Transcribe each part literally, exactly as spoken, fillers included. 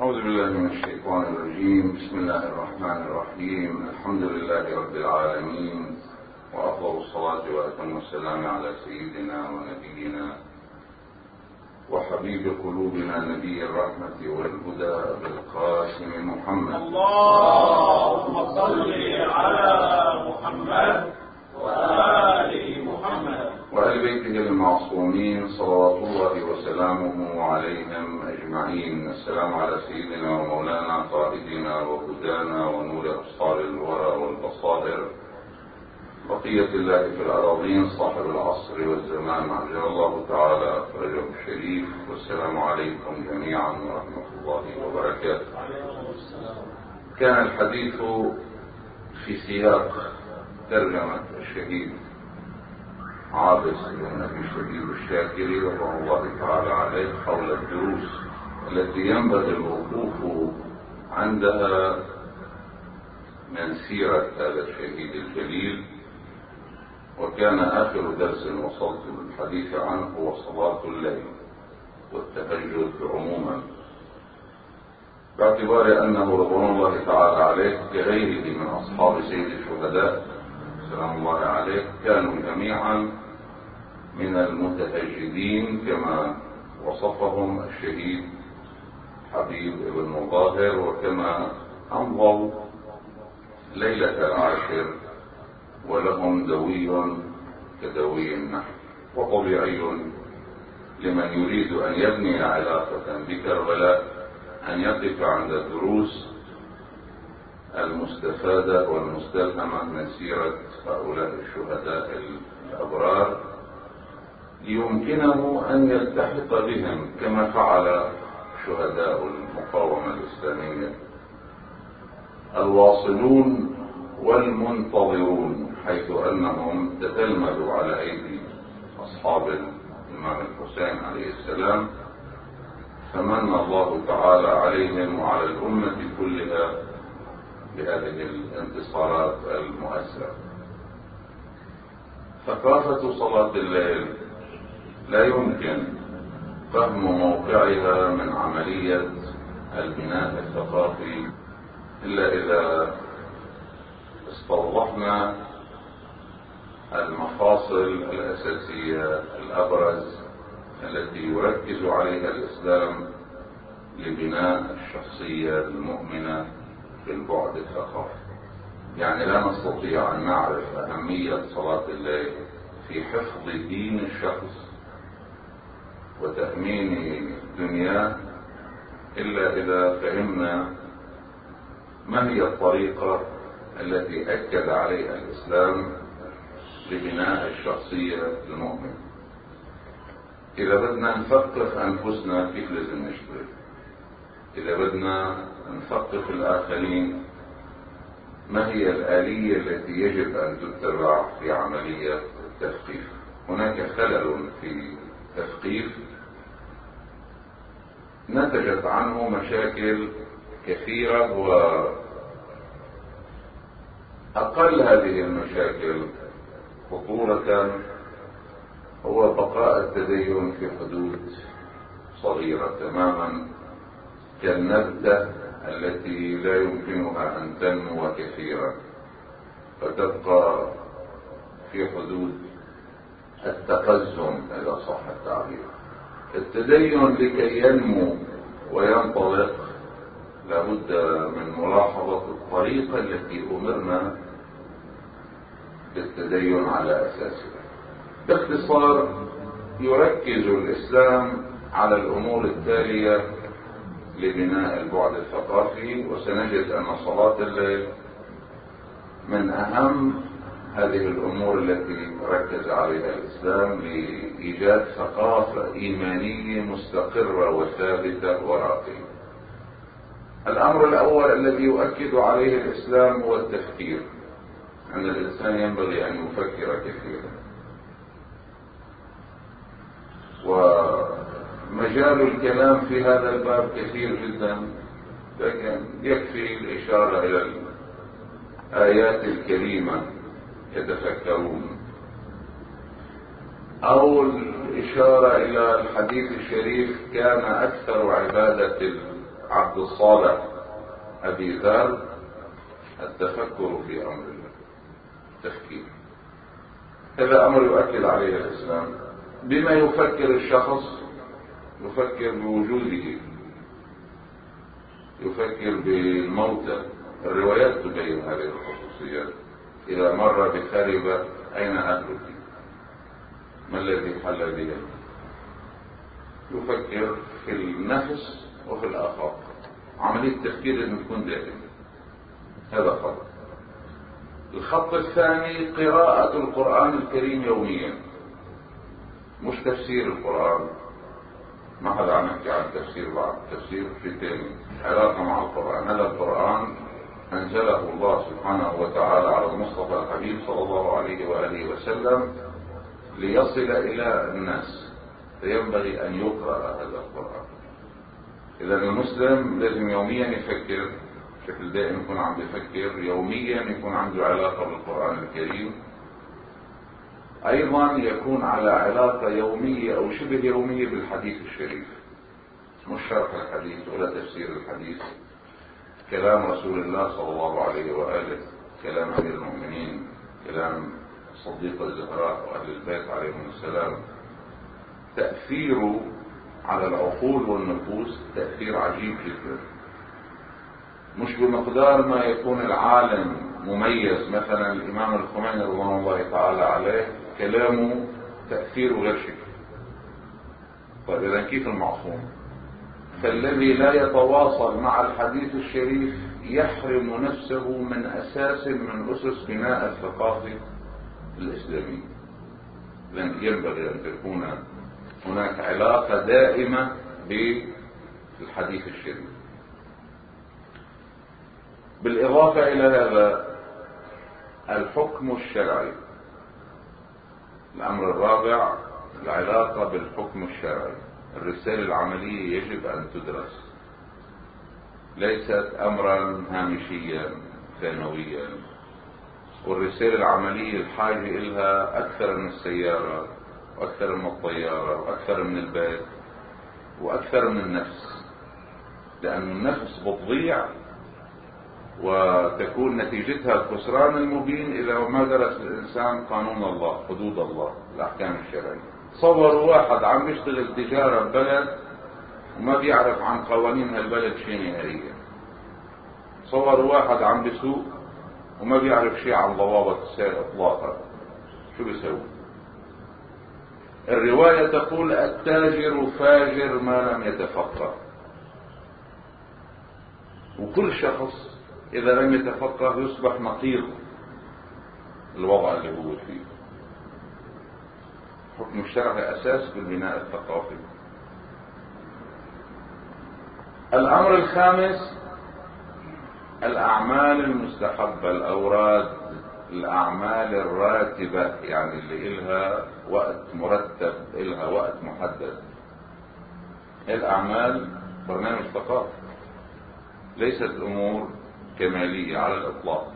أعوذ بالله من الشيطان الرجيم. بسم الله الرحمن الرحيم. الحمد لله رب العالمين، وأفضل الصلاة وأتم السلام على سيدنا ونبينا وحبيب قلوبنا نبي الرحمة والهدى بالقاسم محمد. اللهم صل على محمد وآل محمد وآل بيته المعصومين صلوات الله وسلامه عليهم أجمعين. السلام على سيدنا ومولانا قائدنا وهدانا ونور أبصار الورى والبصائر بقية الله في الأراضين صاحب العصر والزمان عجل الله تعالى فرجه الشريف. والسلام عليكم جميعا ورحمة الله وبركاته. كان الحديث في سياق ترجمة الشهيد عابس بن أبي شبيب الشاكري رضي الله تعالى عليه حول الدروس التي ينبغي الوقوف عندها من سيرة هذا الشهيد الجليل. وكان آخر درس وصلت بالحديث عنه هو صلاة الليل والتهجد عموما، باعتبار أنه رضوان الله تعالى عليه كغيره من أصحاب سيد الشهداء سلام الله عليه كانوا جميعا من المتهجدين كما وصفهم الشهيد حبيب بن مظاهر، وكما أمضوا ليلة العاشر ولهم دوي كدوي النحل. وطبيعي لمن يريد أن يبني علاقة بكربلاء أن يقف عند الدروس المستفادة والمستلهمة من سيرة هؤلاء الشهداء الأبرار ليمكنه أن يلتحق بهم كما فعل شهداء المقاومة الإسلامية الواصلون والمنتظرون، حيث أنهم تتلمذوا على أيدي أصحاب الإمام الحسين عليه السلام، فمن الله تعالى عليهم وعلى الأمة كلها بهذه الانتصارات المؤثرة. ثقافة صلاة الليل لا يمكن فهم موقعها من عملية البناء الثقافي إلا إذا استوضحنا المفاصل الأساسية الأبرز التي يركز عليها الإسلام لبناء الشخصية المؤمنة في البعد الثقافي. يعني لا نستطيع أن نعرف أهمية صلاة الليل في حفظ دين الشخص وتأمين دنياه إلا إذا فهمنا ما هي الطريقة التي أكد عليها الإسلام لبناء الشخصية المؤمنة. إذا بدنا نثقف أنفسنا كيف لازم نشتغل، إذا بدنا نثقف الآخرين ما هي الآلية التي يجب أن تتبع في عملية التثقيف. هناك خلل في التثقيف نتجت عنه مشاكل كثيرة، وأقل هذه المشاكل خطورة هو بقاء التدين في حدود صغيرة تماما كالنبتة التي لا يمكنها أن تنمو كثيرا، فتبقى في حدود التقزم إذا صح التعبير. التدين لكي ينمو وينطلق لابد من ملاحظة الطريقة التي أمرنا بالتدين على أساسها. باختصار يركز الإسلام على الأمور التالية لبناء البعد الثقافي، وسنجد أن صلاة الليل من أهم هذه الأمور التي ركز عليها الإسلام لإيجاد ثقافة إيمانية مستقرة وثابتة وراقية. الأمر الأول الذي يؤكد عليه الإسلام هو التفكير، أن الإنسان ينبغي أن يفكر كثيرا، ومجال الكلام في هذا الباب كثير جدا، لكن يكفي الإشارة إلى الآيات الكريمة يتفكرون، أو الإشارة إلى الحديث الشريف كان أكثر عبادة عبد الصالح أبي ذر: التفكر في أمر الله، تفكير. هذا أمر يؤكد عليه الإسلام. بما يفكر الشخص؟ يفكر بوجوده، يفكر بالموتى. الروايات تبين هذه الخصوصيات. إذا مر بخربة: أين أهلك؟ ما الذي حل بهم؟ يفكر في النفس وفي الآفاق. عملية التفكير أن تكون دائمة. هذا خط. الخط الثاني: قراءة القرآن الكريم يوميا، مش تفسير القرآن. ما حدا عم يحكي عن تفسير بعد، تفسير في تاني، علاقة مع القرآن. هذا القرآن أنزله الله سبحانه وتعالى على المصطفى الحبيب صلى الله عليه وآله وسلم ليصل إلى الناس، فينبغي أن يقرأ هذا القرآن. إذا المسلم لازم يوميا يفكر بشكل دائم، يكون عم يفكر يوميا، يكون عنده علاقة بالقرآن الكريم. أيضا يكون على علاقة يومية أو شبه يومية بالحديث الشريف، مش شرح الحديث ولا تفسير الحديث، كلام رسول الله صلى الله عليه وآله، كلام أمير المؤمنين، كلام الصديقة الزهراء وأهل البيت عليهم السلام. تأثيره على العقول والنفوس تأثير عجيب جدا، مش بمقدار ما يكون العالم مميز. مثلا الإمام الخميني رضوان الله تعالى عليه كلامه تأثيره غير شكل. طيب إذا كيف المعصوم؟ فالذي لا يتواصل مع الحديث الشريف يحرم نفسه من أساس من أسس بناء الثقافة الإسلامية. لأن ينبغي أن تكون هناك علاقة دائمة بالحديث الشريف. بالإضافة إلى هذا الحكم الشرعي. الأمر الرابع: العلاقة بالحكم الشرعي. الرسالة العملية يجب أن تدرس، ليست أمرا هامشيا ثانويا. والرسالة العملية الحاجة إلها أكثر من السيارة، وأكثر من الطيارة، وأكثر من البيت، وأكثر من النفس. لأن النفس بتضيع وتكون نتيجتها الخسران المبين إذا ما درس الإنسان قانون الله، حدود الله، الأحكام الشرعية. تصوروا واحد عم يشتغل تجارة ببلد وما بيعرف عن قوانين هالبلد شيء نهائيا. تصوروا واحد عم بيسوق وما بيعرف شيء عن ضوابط السير إطلاقا، شو بيسوي؟ الرواية تقول: التاجر فاجر ما لم يتفقه. وكل شخص إذا لم يتفقه يصبح نقيض الوضع اللي هو فيه. حكم الشرع أساس بالبناء الثقافي. الأمر الخامس: الأعمال المستحبة، الأوراد، الأعمال الراتبة، يعني اللي إلها وقت مرتب، إلها وقت محدد. الأعمال برنامج ثقافي، ليست أمور كمالية على الإطلاق.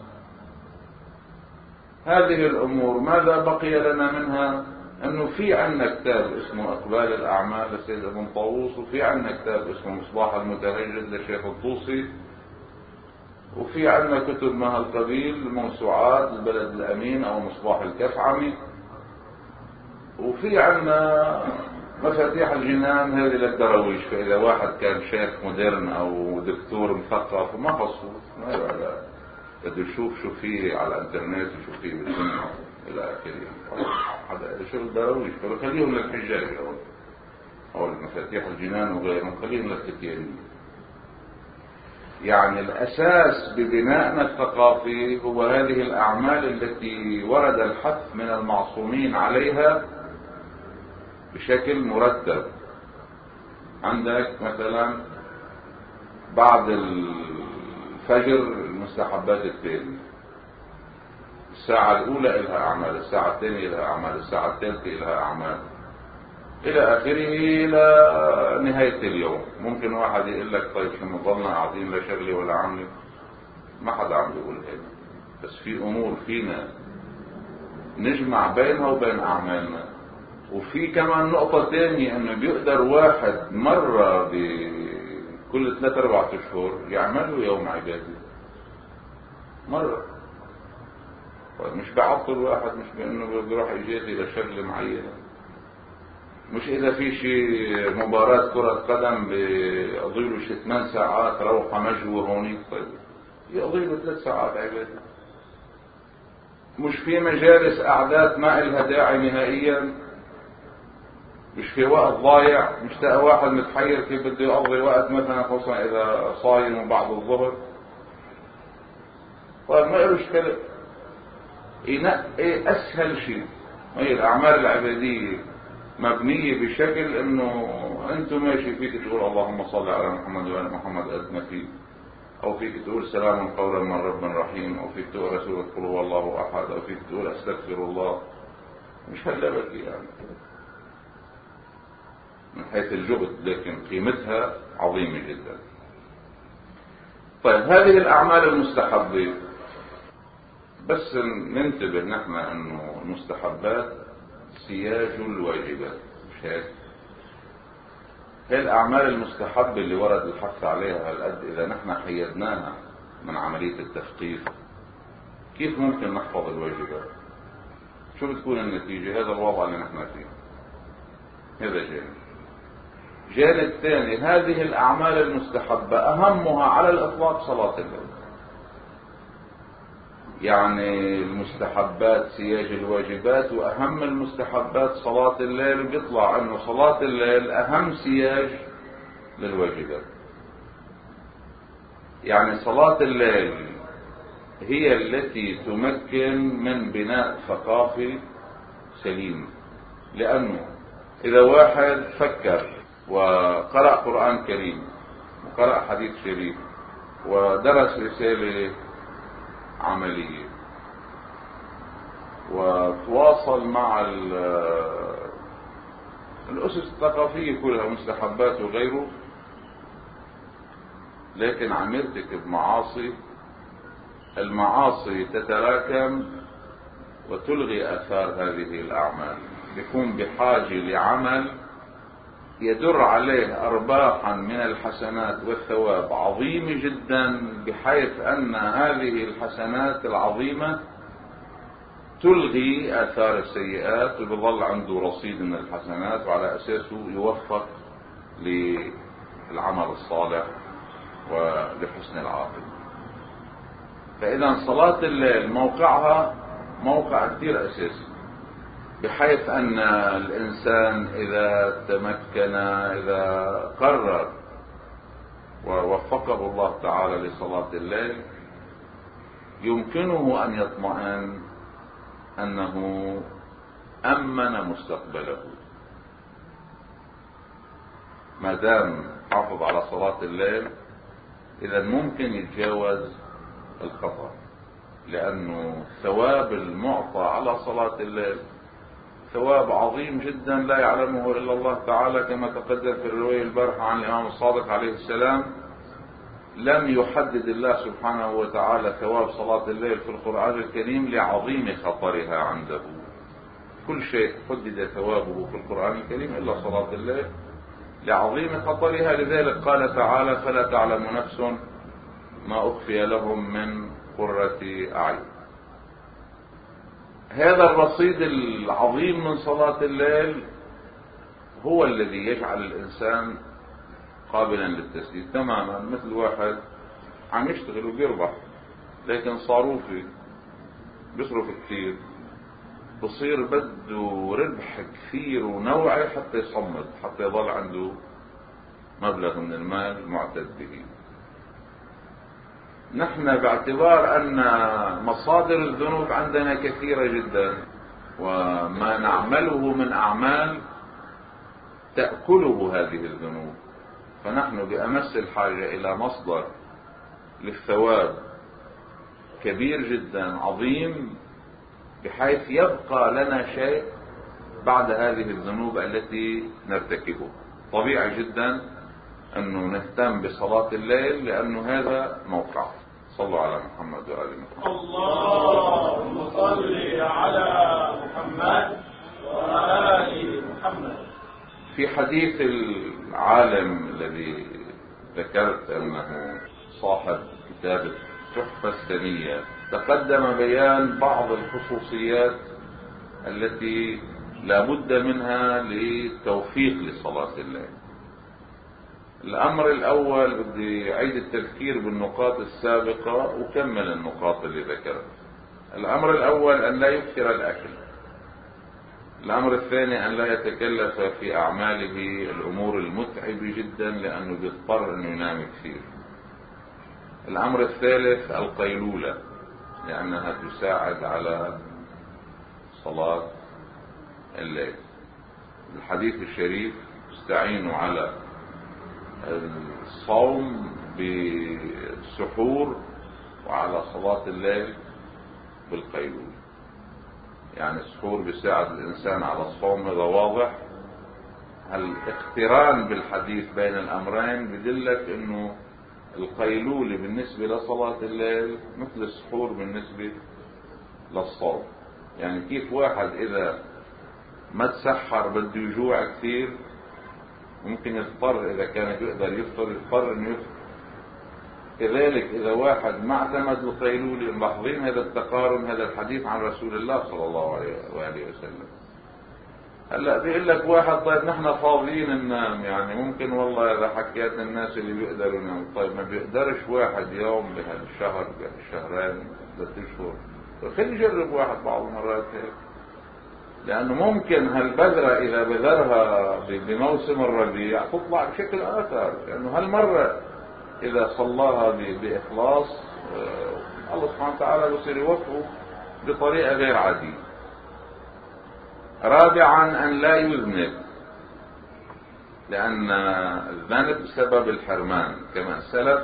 هذه الأمور ماذا بقي لنا منها؟ أنه في عنا كتاب اسمه أقبال الأعمال للسيد ابن طاووس، وفي عنا كتاب اسمه مصباح المتهجد للشيخ الطوسي، وفي عنا كتب من هالقبيل، موسوعات البلد الأمين أو مصباح الكفعمي، وفي عنا مفاتيح الجنان هذه للدرويش. فإذا واحد كان شيخ مودرن أو دكتور مثقف وما خصوص، ما يبقى بده يشوف شو فيه على الانترنت وشو فيه بالسنة إلى آخره. هذا شغل درويش، فخليهم للحجاج أو أو المفاتيح الجنان وغيرهم، خليهم للفتيانين. يعني الأساس ببنائنا الثقافي هو هذه الأعمال التي ورد الحث من المعصومين عليها بشكل مرتب. عندك مثلا بعد الفجر المستحبات التالية: الساعة الأولى إلها أعمال، الساعة الثانية إلها أعمال، الساعة الثالثة إلها أعمال، إلى آخره إلى نهاية اليوم. ممكن واحد يقول لك: طيب شو نضلنا قاعدين لا شغلي ولا عملي؟ ما حدا عم بيقول هيك، بس في أمور فينا نجمع بينها وبين أعمالنا. وفي كمان نقطة تانية: أنه بيقدر واحد مرة كل ثلاثة أربعة أشهر يعملوا يوم عبادي مرة. مش بعطل واحد، مش بأنه بيروح يجازي لشغلة معينة. مش إذا في شيء مباراة كرة قدم بيقضي له شي ثمان ساعات روحة مجوى هونيك، طيب يقضي له ثلاث ساعات عبادة. مش في مجالس أعداد ما إلها داعي نهائيا، مش في وقت ضايع، مش تلاقي واحد متحير كيف بده يقضي وقت مثلا خصوصا إذا صايم بعد الظهر. طيب ما له إشكال، ينقي أسهل شيء. هي الأعمال العبادية مبنية بشكل إنه أنتم ماشي فيك تقول اللهم صل على محمد وعلى محمد قد ما فيه، أو فيك تقول سلام قولا من رب رحيم، أو فيك تقول رسول قل هو الله أحد، أو فيك تقول أستغفر الله. مش هلبك يعني من حيث الجهد، لكن قيمتها عظيمة جدا. طيب هذه الأعمال المستحبة، بس ننتبه نحن أنه المستحبات سياج الواجبات، مش هيك؟ هي الأعمال المستحبة اللي ورد الحث عليها هالقد إذا نحن حيدناها من عملية التثقيف، كيف ممكن نحفظ الواجبات؟ شو بتكون النتيجة؟ هذا الوضع اللي نحن فيه. هذا جانب. جانب ثاني، هذه الأعمال المستحبة أهمها على الإطلاق صلاة الليل. يعني المستحبات سياج الواجبات، وأهم المستحبات صلاة الليل. بيطلع أنه صلاة الليل أهم سياج للواجبات. يعني صلاة الليل هي التي تمكن من بناء ثقافي سليم. لأنه إذا واحد فكر وقرأ قرآن كريم وقرأ حديث شريف ودرس رسالة عملية وتواصل مع الأسس الثقافية كلها مستحبات وغيره، لكن عم يرتكب معاصي، المعاصي تتراكم وتلغي آثار هذه الأعمال. يكون بحاجة لعمل يدر عليه أرباحا من الحسنات والثواب عظيمة جدا، بحيث أن هذه الحسنات العظيمة تلغي آثار السيئات، وبظل عنده رصيد من الحسنات، وعلى أساسه يوفق للعمل الصالح ولحسن العاقبة. فإذا صلاة الليل موقعها موقع كثير أساسي، بحيث أن الإنسان إذا تمكن، إذا قرر ووفقه الله تعالى لصلاة الليل، يمكنه أن يطمئن أنه أمن مستقبله. ما دام حافظ على صلاة الليل إذا ممكن يتجاوز الخطأ، لأنه ثواب المعطى على صلاة الليل ثواب عظيم جدا لا يعلمه إلا الله تعالى، كما تقدم في الرواية البارحة عن الإمام الصادق عليه السلام. لم يحدد الله سبحانه وتعالى ثواب صلاة الليل في القرآن الكريم لعظيم خطرها عنده. كل شيء حدد ثوابه في القرآن الكريم إلا صلاة الليل لعظيم خطرها. لذلك قال تعالى: فلا تعلم نفس ما أخفي لهم من قرة أعين. هذا الرصيد العظيم من صلاة الليل هو الذي يجعل الإنسان قابلا للتسديد تماما. مثل واحد عم يشتغل وبيربح، لكن صاروفي بيصرف كثير، بصير بده ربح كثير ونوعي حتى يصمد، حتى يظل عنده مبلغ من المال معتد به. نحن باعتبار أن مصادر الذنوب عندنا كثيرة جدا، وما نعمله من أعمال تأكله هذه الذنوب، فنحن بأمس الحاجة إلى مصدر للثواب كبير جدا عظيم، بحيث يبقى لنا شيء بعد هذه الذنوب التي نرتكبها. طبيعي جدا أنه نهتم بصلاة الليل، لأنه هذا موقع. صلوا على محمد وآل محمد. اللهم صل على محمد وآل محمد. في حديث العالم الذي ذكرت أنه صاحب كتاب التحفة السنية تقدم بيان بعض الخصوصيات التي لا بد منها للتوفيق لصلاة الليل. الأمر الأول بدي أعيد التذكير بالنقاط السابقة وكمل النقاط اللي ذكرت. الأمر الأول أن لا يكثر الأكل. الأمر الثاني أن لا يتكلف في أعماله الأمور المتعبة جدا لأنه بيضطر أنه ينام كثير. الأمر الثالث القيلولة لأنها تساعد على صلاة الليل. الحديث الشريف استعينوا على الصوم بالسحور وعلى صلاة الليل بالقيلولة. يعني السحور بيساعد الإنسان على الصوم، هذا واضح. الاقتران بالحديث بين الأمرين بدلك إنه القيلولة بالنسبة لصلاة الليل مثل السحور بالنسبة للصوم. يعني كيف واحد إذا ما تسحر بده يجوع كثير ممكن يضطر إذا كان يقدر يفطر يضطر إنه يفطر. كذلك إذا واحد ما اعتمد القيلولة، ملاحظين هذا التقارن، هذا الحديث عن رسول الله صلى الله عليه وآله وسلم. هلا بيقول لك واحد طيب نحن فاضيين ننام، يعني ممكن والله إذا حكيت الناس اللي بيقدروا ينام. طيب ما بيقدرش واحد يوم بهالشهر بهالشهرين ثلاث أشهر، خلي يجرب واحد بعض المرات هيك. لأنه ممكن هالبذرة إذا بذرها بموسم الربيع تطلع بشكل آخر، لأنه هالمرة إذا صلاها بإخلاص الله سبحانه وتعالى يصير يوفقه بطريقة غير عادية. رابعا أن لا يذنب، لأن الذنب بسبب الحرمان كما سلف.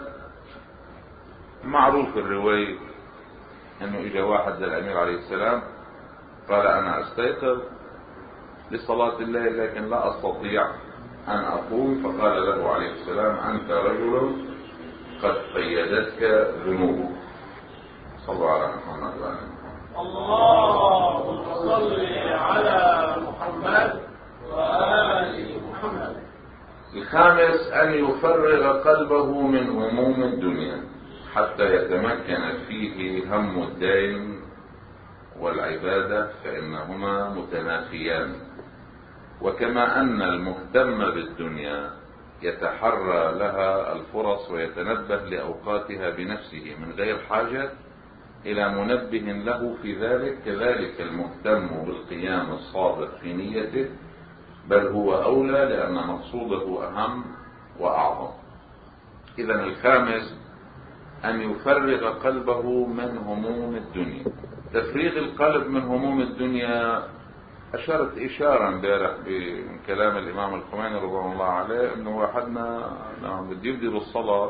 معروف الرواية أنه إجا واحد للأمير عليه السلام قال أنا أستيقظ لصلاة الليل لكن لا أستطيع أن أقوم، فقال له عليه السلام أنت رجل قد قيدتك ذنوبك. صلوا على محمد وعلى محمد. اللهم صل على محمد وآل محمد. الخامس أن يفرغ قلبه من هموم الدنيا حتى يتمكن فيه هم الدين والعبادة، فإنهما متنافيان. وكما أن المهتم بالدنيا يتحرى لها الفرص ويتنبه لأوقاتها بنفسه من غير حاجة إلى منبه له في ذلك، كذلك المهتم بالقيام الصادق في نيته بل هو أولى لأن مقصوده أهم وأعظم. إذن الخامس أن يفرغ قلبه من هموم الدنيا. تفريغ القلب من هموم الدنيا أشرت إشارة امبارح بكلام الإمام الخميني رضي الله عليه أنه واحدنا لما بده يبدي بالصلاة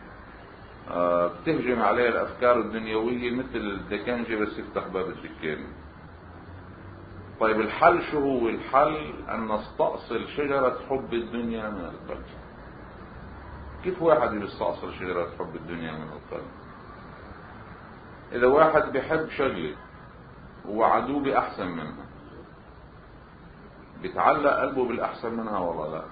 بتهجم عليه الأفكار الدنيوية مثل الدكانجة بس يفتح باب الدكان. طيب الحل شو هو؟ الحل أن نستأصل شجرة حب الدنيا من القلب. كيف واحد يستأصل شجرة حب الدنيا من القلب؟ إذا واحد بيحب شغلة ووعدوه بأحسن منها بيتعلق قلبه بالأحسن منها ولا لا؟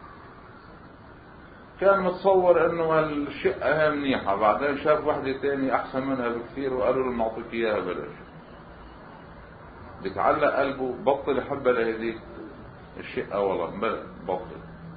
كان متصور انه الشقة هي منيحة، بعدين شاف واحدة تاني احسن منها بكثير وقالوا له نعطيك اياها بلاش. بيتعلق قلبه، بطل يحبها لهذيك الشقة والله بطل.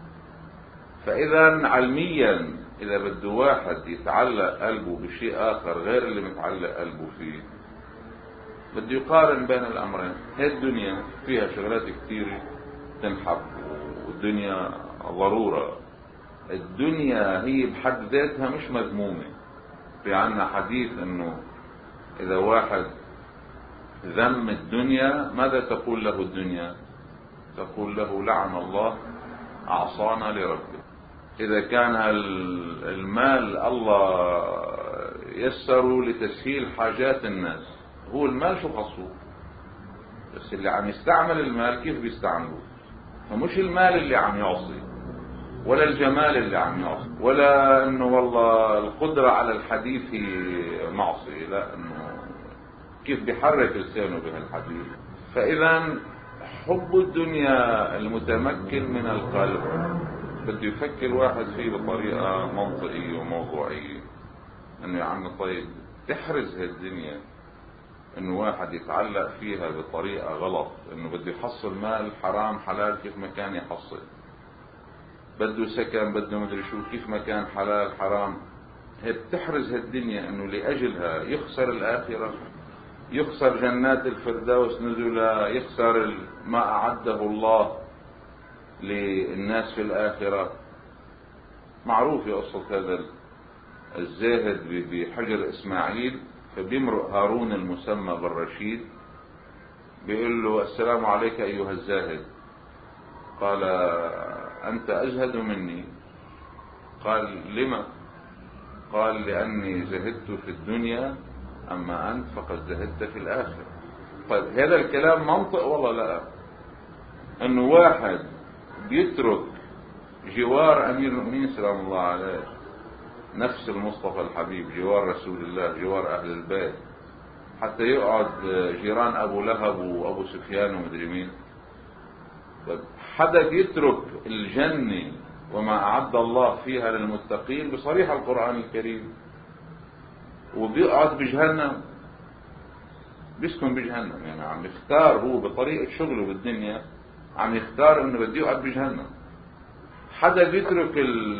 فاذا علميا اذا بده واحد يتعلق قلبه بشيء اخر غير اللي متعلق قلبه فيه بده يقارن بين الامرين. هي الدنيا فيها شغلات كثيرة تنحب والدنيا ضرورة. الدنيا هي بحد ذاتها مش مذمومة. في عنا حديث انه اذا واحد ذم الدنيا ماذا تقول له الدنيا؟ تقول له لعن الله اعصانا لربه. اذا كان المال الله يسره لتسهيل حاجات الناس، هو المال شو خصه؟ بس اللي عم يستعمل المال كيف بيستعمله؟ فمش المال اللي عم يعصي ولا الجمال اللي عم يعصي ولا انه والله القدرة على الحديث معصي، لا انه كيف بيحرك لسانه بهالحديث. فاذا حب الدنيا المتمكن من القلب بده يفكر واحد فيه بطريقة منطقية وموضوعية، انه يا عم طيب تحرز هالدنيا انه واحد يتعلق فيها بطريقة غلط، انه بده يحصل مال حرام حلال كيف ما كان يحصل، بده سكن بده مدري شو كيف ما كان حلال حرام. هي بتحرز هالدنيا انه لاجلها يخسر الاخرة، يخسر جنات الفردوس نزلا، يخسر ما اعده الله للناس في الاخرة. معروف قصة هذا الزاهد بحجر اسماعيل، فبيمرق هارون المسمى بالرشيد بيقول له السلام عليك ايها الزاهد. قال انت ازهد مني. قال لما؟ قال لاني زهدت في الدنيا اما انت فقد زهدت في الاخرة. طيب هذا الكلام منطق ولا لا؟ انه واحد بيترك جوار امير المؤمنين سلام الله عليه، نفس المصطفى الحبيب، جوار رسول الله، جوار اهل البيت، حتى يقعد جيران ابو لهب وابو سفيان ومدري مين. حدا بيترك الجنة وما اعد الله فيها للمتقين بصريح القرآن الكريم وبيقعد بجهنم، بيسكن بجهنم. يعني عم يختار هو بطريقة شغله بالدنيا، عم يختار انه بده يقعد بجهنم. حدا بيترك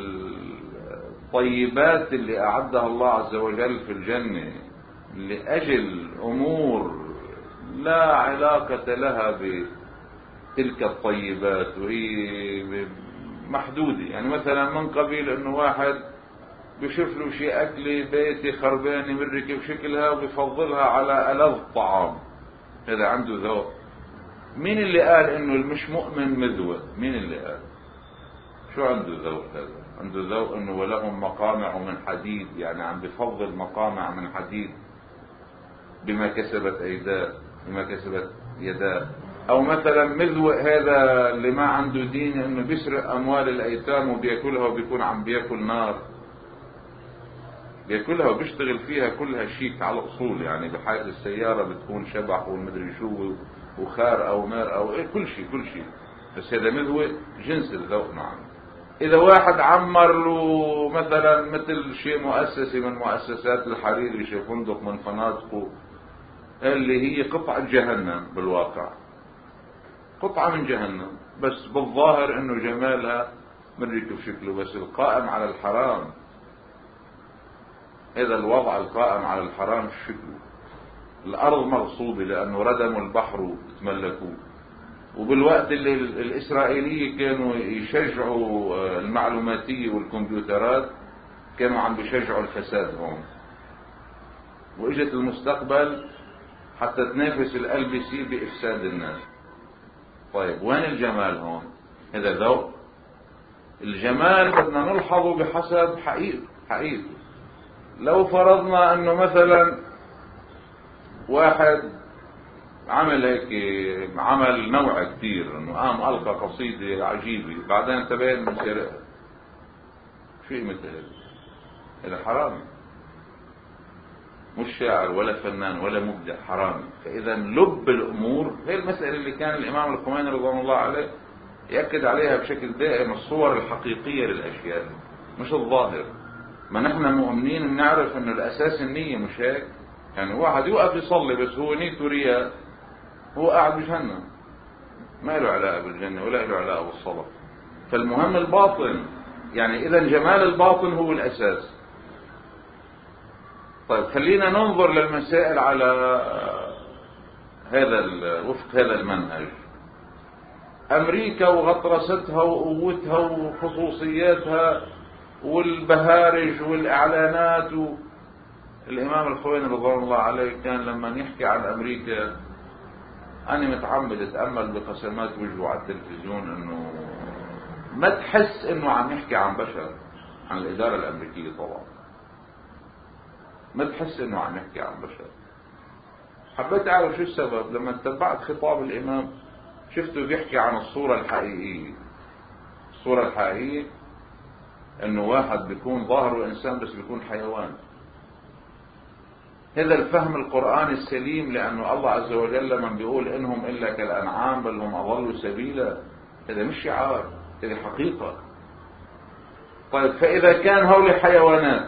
الطيبات اللي اعدها الله عز وجل في الجنة لأجل امور لا علاقة لها بتلك الطيبات وهي محدودة. يعني مثلا من قبيل انه واحد بيشوف له شيء اكل بيتي خربانة مركب بشكلها وبيفضلها على ألذ طعام، هذا عنده ذوق. مين اللي قال انه المش مؤمن مذوق؟ مين اللي قال؟ شو عنده ذوق هذا؟ عنده ذوق انه ولهم مقامع من حديد، يعني عم بفضل مقامع من حديد بما كسبت ايداه، بما كسبت يداه. او مثلا مذوق هذا اللي ما عنده دين انه بيسرق اموال الايتام وبياكلها وبيكون عم بياكل نار، بياكلها وبيشتغل فيها كلها شيك على الاصول. يعني بحيث السيارة بتكون شبح والمدري شو وخار او نار او ايه، كل شيء كل شيء. بس هذا مذوق جنس الذوق معه. اذا واحد عمر له مثلا مثل شيء مؤسسة من مؤسسات الحريري، شيء فندق من فنادقه اللي هي قطعة جهنم، بالواقع قطعة من جهنم، بس بالظاهر انه جمالها مريك بشكله، بس القائم على الحرام، اذا الوضع القائم على الحرام شكله. الارض مغصوبة لانه ردموا البحر وتملكوه، وبالوقت اللي الاسرائيلية كانوا يشجعوا المعلوماتية والكمبيوترات كانوا عم بيشجعوا الفساد هون، واجت المستقبل حتى تنافس ال بي سي بافساد الناس. طيب وين الجمال هون؟ هذا ذوق. الجمال بدنا نلحظه بحسب حقيقته حقيقته. لو فرضنا انه مثلا واحد عمل هيك عمل نوع كتير، انه قام القى قصيدة عجيبة بعدين تبين من سرقها، شو قيمة هذا؟ هذا حرامي، مش شاعر ولا فنان ولا مبدع، حرامي. فاذا لب الامور هي المسألة اللي كان الامام الخميني رضوان الله عليه يأكد عليها بشكل دائم، الصور الحقيقية للاشياء مش الظاهر. ما نحن مؤمنين بنعرف انه الاساس النية، مش هيك؟ يعني واحد يوقف يصلي بس هو نيته رياء، هو قاعد بجهنم، ما له علاقة بالجنة ولا له علاقة بالصلاة. فالمهم الباطن، يعني اذا جمال الباطن هو الاساس. طيب خلينا ننظر للمسائل على هذا وفق هذا المنهج. امريكا وغطرستها وقوتها وخصوصياتها والبهارج والاعلانات و... الامام الخويني رضوان الله عليه كان لما يحكي عن امريكا، انا متعمد اتامل بقسمات وجهه على التلفزيون انه ما تحس انه عم يحكي عن بشر، عن الاداره الامريكيه طبعا، ما تحس انه عم يحكي عن بشر. حبيت اعرف شو السبب. لما اتبعت خطاب الامام شفته بيحكي عن الصوره الحقيقيه. الصوره الحقيقيه انه واحد بيكون ظاهره انسان بس بيكون حيوان. هذا الفهم القرآني السليم، لأنه الله عز وجل من بيقول إنهم إلا كالأنعام بل هم أضلوا سبيلا، هذا مش شعار، هذه حقيقة. طيب فإذا كان هؤلاء حيوانات،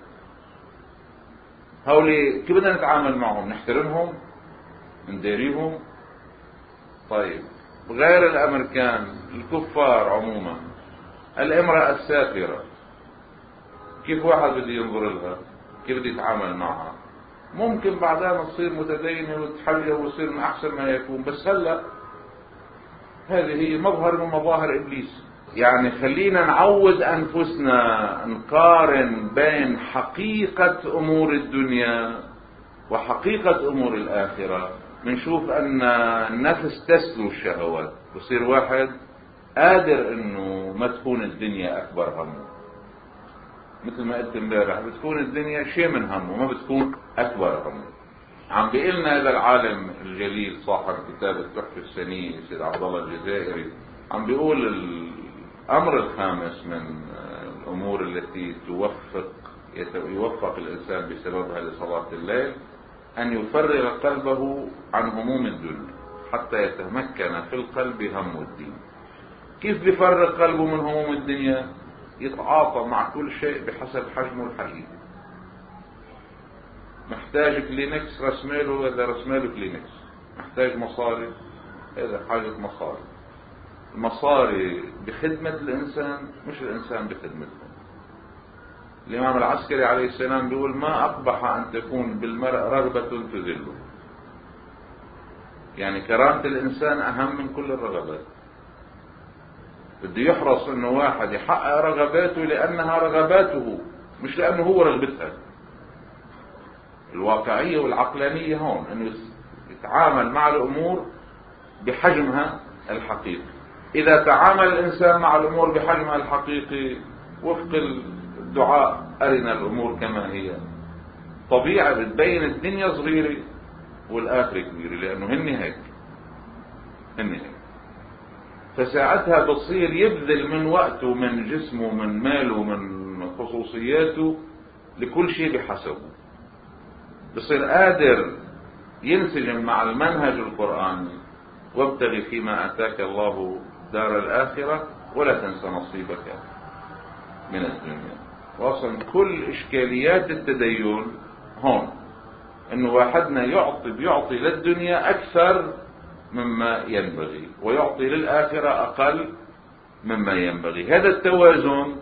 هؤلاء كيف بدنا نتعامل معهم؟ نحترمهم؟ نديريهم؟ طيب غير الأمريكان، الكفار عموما، الامرأة السافرة، كيف واحد بده ينظر لها؟ كيف بده يتعامل معها؟ ممكن بعدها تصير متدينة وتحجب وتصير من أحسن ما يكون، بس هلا هذه هي مظهر من مظاهر إبليس. يعني خلينا نعود أنفسنا نقارن بين حقيقة أمور الدنيا وحقيقة أمور الآخرة، منشوف أن النفس تسلو الشهوات، بصير واحد قادر أنه ما تكون الدنيا أكبر همه. مثل ما قلت امبارح، بتكون الدنيا شيء من همه، ما بتكون أكبر همه. عم بيقلنا هذا العالم الجليل صاحب كتاب التحفة السنية سيد عبد الله الجزائري، عم بيقول الأمر الخامس من الأمور التي توفق يوفق الإنسان بسببها لصلاة الليل أن يفرغ قلبه عن هموم الدنيا حتى يتمكن في القلب هم الدين. كيف بيفرغ قلبه من هموم الدنيا؟ يتعاطى مع كل شيء بحسب حجمه الحقيقي. محتاج كلينكس رسماله، هذا رسماله كلينكس. محتاج مصاري، هذا حاجة مصاري. المصاري بخدمة الإنسان، مش الإنسان بخدمته. الإمام العسكري عليه السلام بيقول ما أقبح أن تكون بالمرء رغبة تذله. يعني كرامة الإنسان أهم من كل الرغبات. بده يحرص إنه واحد يحقق رغباته لأنها رغباته، مش لأنه هو رغبتها. الواقعية والعقلانية هون أنه يتعامل مع الأمور بحجمها الحقيقي. إذا تعامل الإنسان مع الأمور بحجمها الحقيقي وفق الدعاء أرنا الأمور كما هي، طبيعة بتبين الدنيا صغيرة والآخرة كبيرة، لأنه هن هيك هن هيك. فساعتها بصير يبذل من وقته من جسمه من ماله من خصوصياته لكل شيء بحسبه. بصير قادر ينسجم مع المنهج القرآني، وابتغي فيما آتاك الله دار الآخرة ولا تنس نصيبك من الدنيا. واصلا كل إشكاليات التدين هون إنه واحدنا يعطي بيعطي للدنيا أكثر مما ينبغي ويعطي للآخرة أقل مما ينبغي. هذا التوازن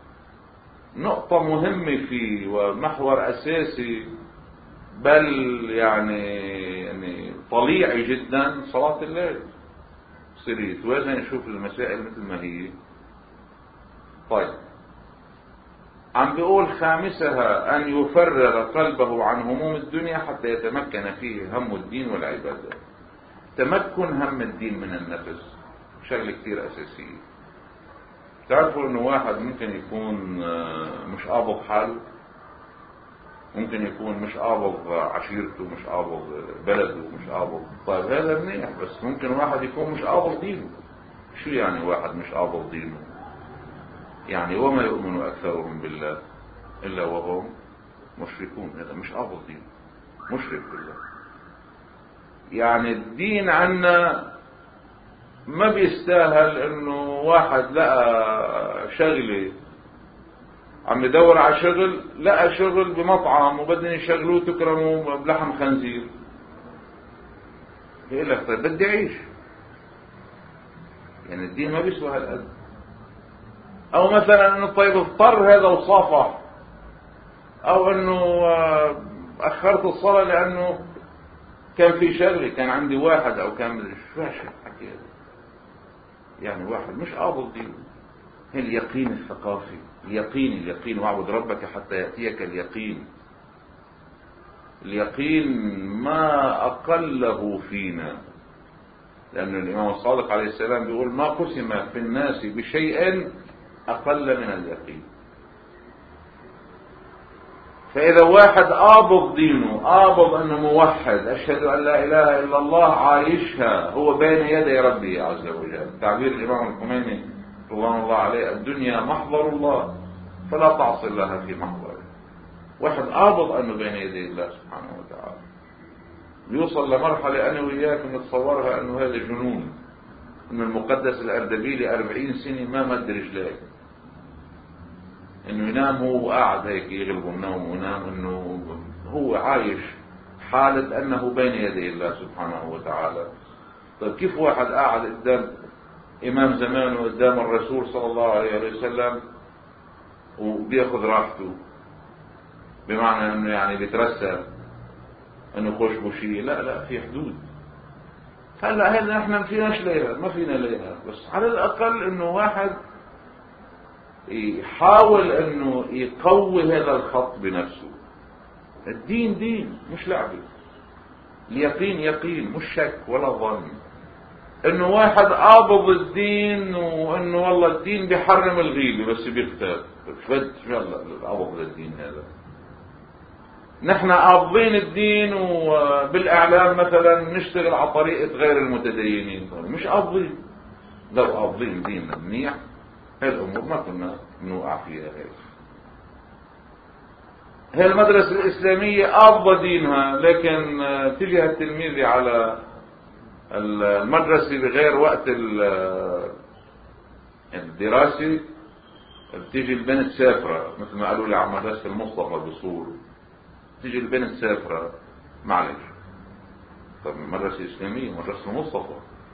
نقطة مهمة فيه ومحور أساسي، بل يعني يعني طليعي جدا صلاة الليل. يصير يتوازن يشوف المسائل مثل ما هي. طيب عم بيقول خامسها أن يفرغ قلبه عن هموم الدنيا حتى يتمكن فيه هم الدين والعبادة. تمكن هم الدين من النفس شغلة كتير أساسية. تعرفوا إنه واحد ممكن يكون مش قابض حاله، ممكن يكون مش قابض عشيرته، مش قابض بلده، مش قابض. طيب هذا منيح، بس ممكن واحد يكون مش قابض دينه. شو يعني واحد مش قابض دينه؟ يعني وما يؤمن أكثرهم بالله إلا وهم مشركون. هذا مش قابض دينه، مشرك بالله. يعني الدين عنا ما بيستاهل انه واحد لقى شغله عم يدور على شغل، لقى شغل بمطعم وبدهم يشغلوه تكرموا بلحم خنزير، يقول لك طيب بدي اعيش. يعني الدين ما بيسوى هالقد. او مثلا انه طيب اضطر هذا وصافح، او انه اخرت الصلاة لانه كان في شغله، كان عندي واحد او كان مدري شو هالحكي هذا. يعني واحد مش قابض دينه. اليقين الثقافي، اليقين اليقين واعبد ربك حتى يأتيك اليقين. اليقين ما أقله فينا، لأن الإمام الصادق عليه السلام بيقول ما قسم في الناس بشيء أقل من اليقين. فإذا واحد قابض دينه، قابض أنه موحد، أشهد أن لا إله إلا الله، عايشها هو بين يدي ربه عز وجل. تعبير الإمام الخميني رضوان الله عليه: الدنيا محضر الله فلا تعصي الله في محضره. واحد قابض أنه بين يدي الله سبحانه وتعالى، يوصل لمرحلة أنا وإياك نتصورها أنه هذا جنون. أن المقدس الأردبيلي أربعين سنة ما مد رجليه، انه ينام هو قاعد هيك يغلبه النوم وينام، انه هو عايش حالة انه بين يدي الله سبحانه وتعالى. طيب كيف واحد قاعد قدام امام زمانه قدام الرسول صلى الله عليه وسلم وبياخذ راحته، بمعنى انه يعني بيترسل انه يخش بشيء؟ لا لا، في حدود. هلا هلا احنا ما فيناش ليها، ما فينا ليها، بس على الاقل انه واحد يحاول انه يقوي هذا الخط بنفسه. الدين دين مش لعبة، اليقين يقين مش شك ولا ظن. انه واحد قابض الدين وانه والله الدين بيحرم الغيبة بس بيختار، فد شو القبض للدين هذا؟ نحن قابضين الدين وبالاعلام مثلا نشتغل على طريقة غير المتدينين، مش قابضين. لو قابضين ديننا منيح هالامور ما كنا نوقع فيها هيك. هي المدرسة الإسلامية قابضة دينها، لكن تجي التلميذة على المدرسة بغير وقت الدراسة، بتيجي البنت سافرة مثل ما قالوا لي على مدرسة المصطفى بصور، تيجي البنت سافرة معلش. طب مدرسة إسلامية، مدرسة المصطفى.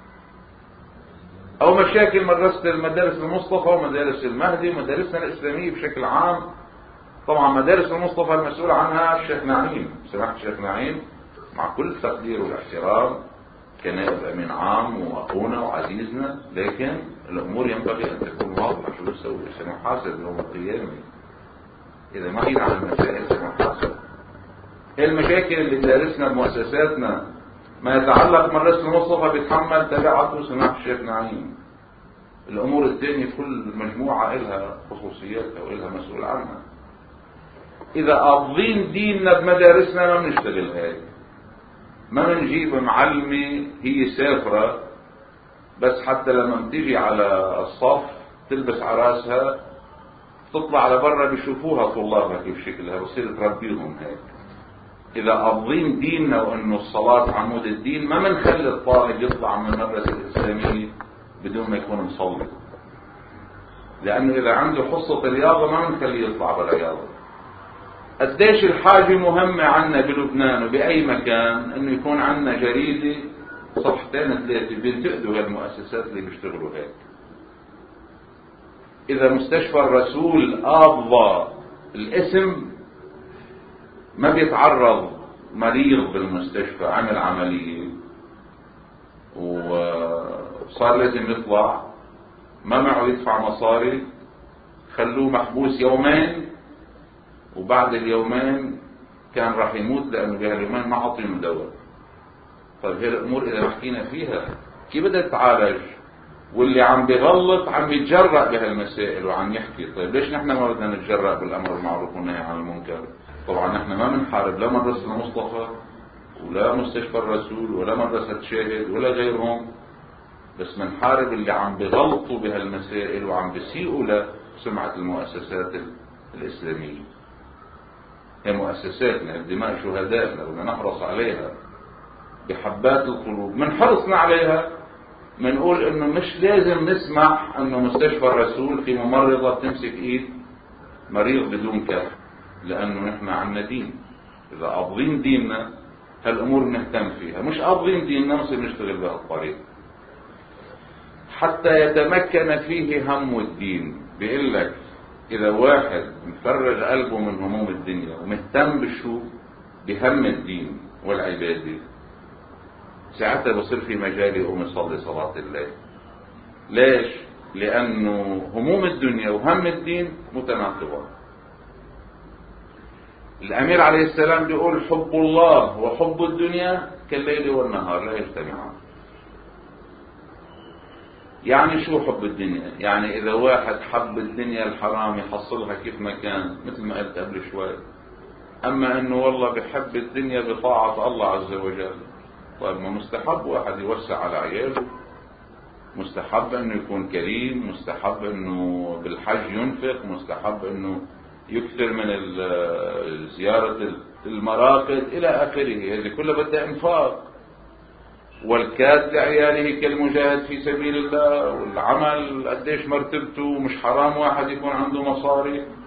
أو مشاكل مدرسة المدارس المصطفى ومدارس المهدي ومدارسنا الإسلامية بشكل عام. طبعا مدارس المصطفى المسؤول عنها الشيخ نعيم، سماحة الشيخ نعيم مع كل التقدير والاحترام كنائب أمين عام وأخونا وعزيزنا، لكن الأمور ينبغي أن تكون واضحة. شو بتسوي؟ سنحاسب يوم القيامة إذا ما هي عن المسائل، سنحاسب. هي المشاكل اللي دارسنا بمؤسساتنا ما يتعلق بمدرسة المصطفى بيتحمل تبعته سماحة الشيخ نعيم. الأمور الثانية كل مجموعة إلها خصوصياتها وإلها مسؤول عنها. إذا قابضين ديننا بمدارسنا ما بنشتغل هيك، ما بنجيب معلمة هي سافرة بس حتى لما بتيجي على الصف تلبس على راسها تطلع لبرا بيشوفوها طلابها كيف شكلها بصير تربيهم هيك. إذا قابضين ديننا وإنه الصلاة عمود الدين ما بنخلي الطالب يطلع من المدرسة الإسلامية بدون ما يكون مصلي، لأنه إذا عنده حصة رياضة ما بنخليه يطلع بالرياضة. قديش الحاجة مهمة عنا بلبنان وبأي مكان انه يكون عنا جريدة صفحتين ثلاثة بينتقدوا هالمؤسسات اللي بيشتغلوا هيك. اذا مستشفى الرسول قابضة الاسم ما بيتعرض مريض بالمستشفى عمل عملية وصار لازم يطلع ما معه يدفع مصاري، خلوه محبوس يومين وبعد اليومين كان راح يموت لانه بهاليومين ما عطيهم دواء. طيب هي الامور اذا حكينا فيها كيف بدها تتعالج؟ واللي عم بغلط عم يتجرأ بهالمسائل وعم يحكي. طيب ليش نحن ما بدنا نتجرأ بالامر بالمعروف والنهي عن المنكر؟ طبعا نحن ما بنحارب لا مدرسة المصطفى ولا مستشفى الرسول ولا مدرسة شاهد ولا غيرهم، بس بنحارب اللي عم بغلطوا بهالمسائل وعم بيسيئوا لسمعة المؤسسات الإسلامية. هي مؤسساتنا بدماء شهدائنا بدنا نحرص عليها بحبات القلوب. من حرصنا عليها منقول انه مش لازم نسمح انه مستشفى الرسول في ممرضة تمسك ايد مريض بدون كف، لانه نحن عنا دين. اذا قابضين ديننا هالامور نهتم فيها، مش قابضين ديننا نصير نشتغل بهالطريق حتى يتمكن فيه هم الدين. بيقول لك إذا واحد مفرغ قلبه من هموم الدنيا ومهتم بالشو بهم الدين والعبادة ساعتها بصير في مجال يقوم يصلي صلاة الليل. ليش؟ لأنه هموم الدنيا وهم الدين متناقضان. الأمير عليه السلام بيقول حب الله وحب الدنيا كالليل والنهار لا يجتمعان. يعني شو حب الدنيا؟ يعني اذا واحد حب الدنيا الحرام يحصلها كيف ما كان مثل ما قلت قبل شوي، اما انه والله بحب الدنيا بطاعة الله عز وجل. طيب ما مستحب واحد يوسع على عياله، مستحب انه يكون كريم، مستحب انه بالحج ينفق، مستحب انه يكثر من زيارة المراقد الى اخره. هذه كلها بدها انفاق. والكاد لعياله كالمجاهد في سبيل الله، والعمل قديش مرتبته. مش حرام واحد يكون عنده مصاري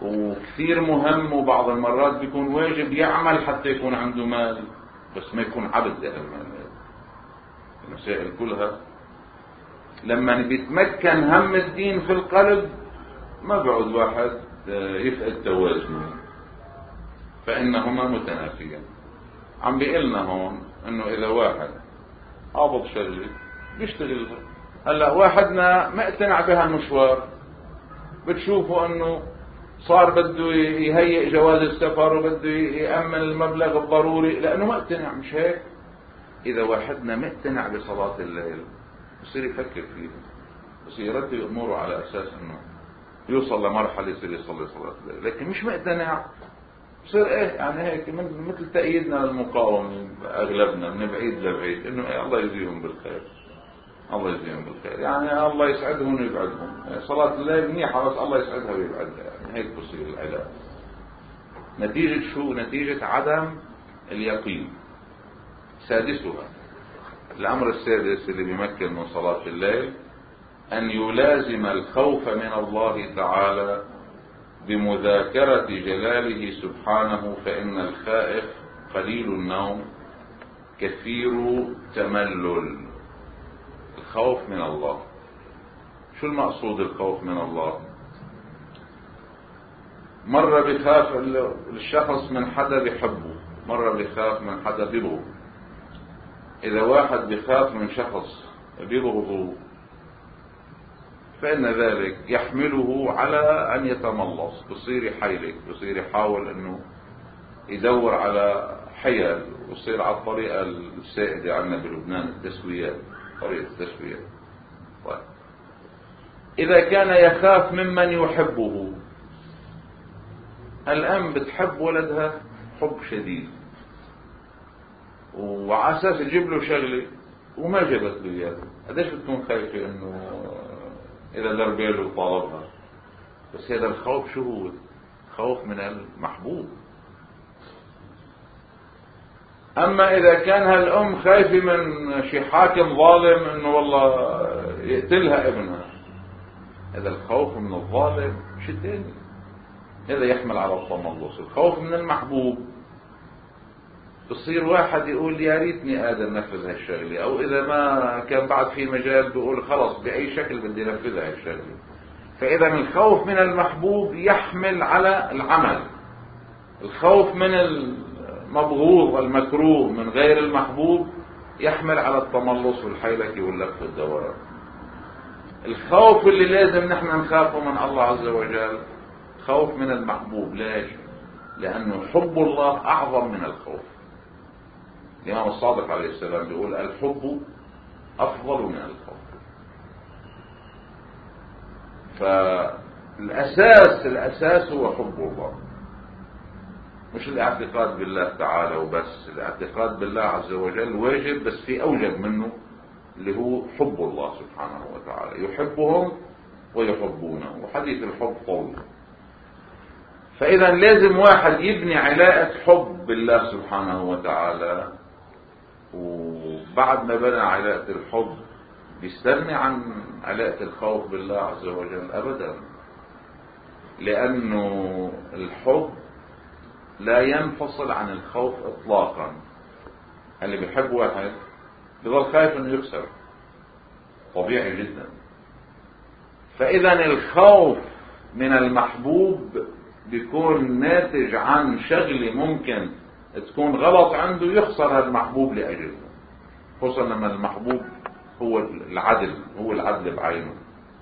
وكثير مهم، وبعض المرات بيكون واجب يعمل حتى يكون عنده مال، بس ما يكون عبد لهالمال. المسائل كلها لما بيتمكن هم الدين في القلب ما بعد واحد يفقد توازنه، فإنهما متنافيان. عم بيقلنا هون انه اذا واحد قابض شغله بيشتغلها. هلا واحدنا مقتنع بهالمشوار، بتشوفوا انه صار بده يهيئ جواز السفر وبده يأمن المبلغ الضروري لانه مقتنع، مش هيك؟ اذا واحدنا مقتنع بصلاة الليل بصير يفكر فيها، بصير يرتب اموره على اساس انه يوصل لمرحلة يصير يصلي صلاة الليل، لكن مش مقتنع بصير ايه يعني هيك مثل تأييدنا للمقاومة اغلبنا من بعيد لبعيد انه ايه الله يجزيهم بالخير، الله يجزيهم بالخير، يعني الله يسعدهم ويبعدهم، صلاة الليل منيحة بس الله يسعدها ويبعدها، يعني هيك بصير العلاج. نتيجة شو؟ نتيجة عدم اليقين. سادسها، الامر السادس اللي بيمكن من صلاة الليل ان يلازم الخوف من الله تعالى بمذاكرة جلاله سبحانه، فإن الخائف قليل النوم كثير تملل. الخوف من الله، شو المقصود الخوف من الله؟ مرة بيخاف الشخص من حدا بيحبه، مرة بيخاف من حدا بيبغضه. إذا واحد بيخاف من شخص بيبغضه فإن ذلك يحمله على أن يتملص، بصير يحيلك، بصير يحاول أنه يدور على حيل، ويصير على الطريقة السائدة عندنا بلبنان التسويات، طريقة التسويات. طيب. إذا كان يخاف ممن يحبه، الأم بتحب ولدها حب شديد وعلى أساس تجيب له شغلة وما جابت له إياه، قديش بتكون خايفة أنه إذا دربيله وطالبها؟ بس هذا الخوف شو هو؟ خوف من المحبوب. أما إذا كان هالأم خايفة من شي حاكم ظالم إنه والله يقتلها ابنها، هذا الخوف من الظالم شيء ثاني، هذا يحمل على التملص. الخوف من المحبوب بصير واحد يقول يا ريتني قادر نفذ هالشغلة، أو إذا ما كان بعد في مجال بيقول خلص بأي شكل بدي نفذها هالشغلة. فإذا الخوف من المحبوب يحمل على العمل. الخوف من المبغوض المكروه من غير المحبوب يحمل على التملص والحيلة واللف والدوران. الخوف اللي لازم نحن نخافه من الله عز وجل خوف من المحبوب. ليش؟ لأنه حب الله أعظم من الخوف. الإمام الصادق عليه السلام بيقول الحب أفضل من الخوف. فالأساس الأساس هو حب الله، مش الاعتقاد بالله تعالى وبس. الاعتقاد بالله عز وجل واجب، بس في أوجب منه اللي هو حب الله سبحانه وتعالى. يحبهم ويحبونه، وحديث الحب طول. فإذا لازم واحد يبني علاقة حب بالله سبحانه وتعالى، وبعد ما بنى علاقة الحب بيستغني عن علاقة الخوف بالله عز وجل أبدا، لأنه الحب لا ينفصل عن الخوف إطلاقا. اللي بيحب واحد بيظل خايف انه يخسر، طبيعي جدا. فإذا الخوف من المحبوب بيكون ناتج عن شغلة ممكن تكون غلط عنده يخسر المحبوب لأجله، خصوصا لما المحبوب هو العدل، هو العدل بعينه.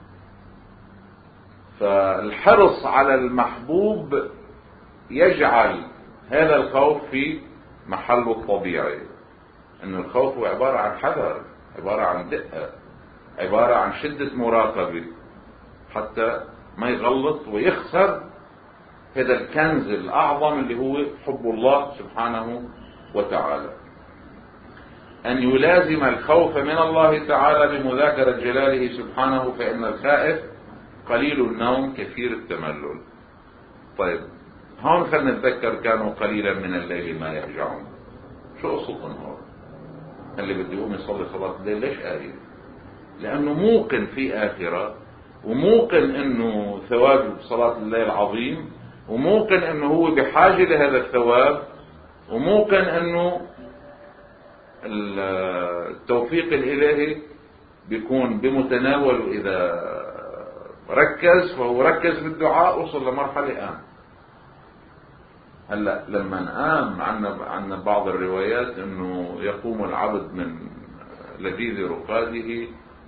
فالحرص على المحبوب يجعل هذا الخوف في محله الطبيعي، ان الخوف هو عبارة عن حذر، عبارة عن دقة، عبارة عن شدة مراقبة حتى ما يغلط ويخسر هذا الكنز الأعظم اللي هو حب الله سبحانه وتعالى. أن يلازم الخوف من الله تعالى بمذاكرة جلاله سبحانه، فإن الخائف قليل النوم كثير التملل. طيب هون خلنا نتذكر كانوا قليلا من الليل ما يهجعون. شو قصتهم هون؟ اللي بده يقوم يصلي صلاة الليل ليش قليل؟ لأنه موقن في آخرة، وموقن أنه ثواب صلاة الليل عظيم، وممكن انه هو بحاجة لهذا الثواب، وممكن انه التوفيق الالهي بيكون بمتناول. اذا ركز فهو ركز بالدعاء وصل لمرحلة آمن. هلا لما نقام عنا عنا بعض الروايات انه يقوم العبد من لذيذ رقاده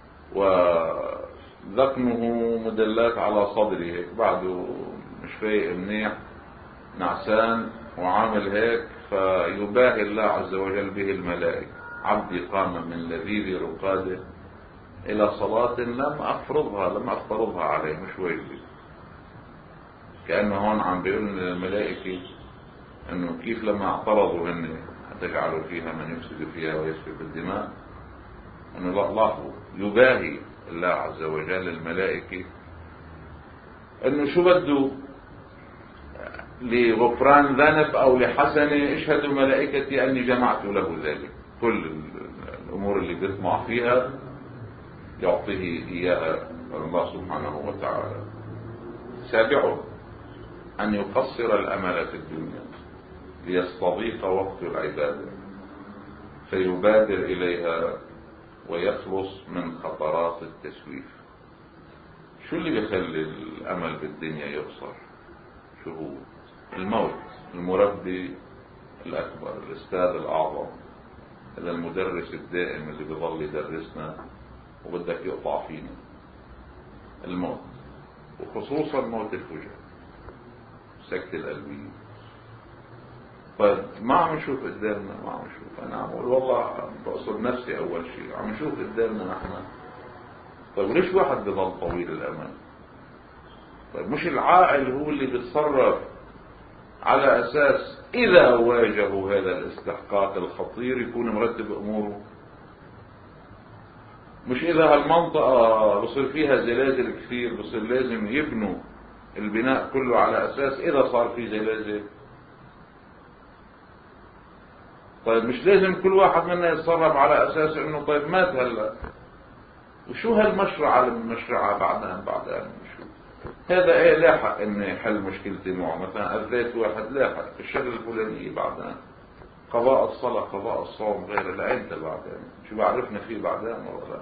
وذقنه مدلات على صدره، هيك بعده مش فايق منيح نعسان وعامل هيك، فيباهي الله عز وجل به الملائكة: عبدي قام من لذيذ رقاده الى صلاة لم افرضها لم افترضها عليه، مش واجبي. كأنه هون عم بيقول للملائكة انه كيف لما اعترضوا هن هتجعلوا فيها من يفسد فيها ويسفك الدماء، انه لاحظوا يباهي الله عز وجل الملائكة انه شو بده لغفران ذنب او لحسنة، اشهدوا ملائكتي اني جمعت له ذلك. كل الامور اللي بيطمع فيها يعطيه اياها الله سبحانه وتعالى. سابعه ان يقصر الامل في الدنيا ليستضيق وقت العبادة فيبادر اليها ويخلص من خطرات التسويف. شو اللي بيخلي الامل بالدنيا يقصر؟ شو هو؟ الموت. المربي الاكبر، الاستاذ الاعظم، هذا المدرس الدائم اللي بيظل يدرسنا وبدك يقطع فينا، الموت، وخصوصا موت الفجأة، سكتة القلبية. طيب ما عم نشوف قدامنا، ما عم نشوف. انا عم اقول والله بقصد نفسي اول شيء، عم نشوف قدامنا نحن. طيب ليش واحد بضل طويل الامل؟ طيب مش العاقل هو اللي بيتصرف على اساس اذا واجهوا هذا الاستحقاق الخطير يكون مرتب اموره؟ مش اذا هالمنطقة بصير فيها زلازل كثير بصير لازم يبنوا البناء كله على اساس اذا صار في زلازل؟ طيب مش لازم كل واحد منا يتصرف على اساس انه طيب مات هلا وشو هالمشرعة المشرعة بعدين بعدين شو هذا ايه لاحق اني يحل مشكلتي معه. مثلا اذيت واحد لاحق الشغله الفلانيه بعدين قضاء الصلاه قضاء الصوم غيره لعينته بعدين شو بعرفنا فيه بعدين ولا لا.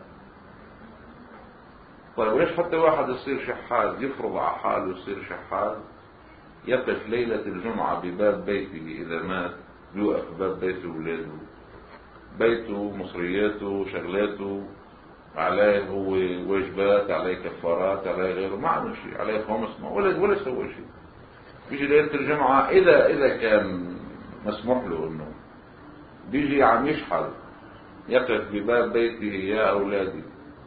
طيب وليش حتى واحد يصير شحاذ يفرض على حاله يصير شحاذ يقف ليله الجمعه بباب بيته اذا مات يوقف باب بيته وولاده بيته مصرياته شغلاته عليه هو واجبات عليه كفارات عليه غيره ما عمل شيء عليه خمس ما ولا ولا سوى شيء. بيجي ليلة الجمعة إذا إذا كان مسموح له إنه بيجي عم يشحذ يقف بباب بيته: يا أولادي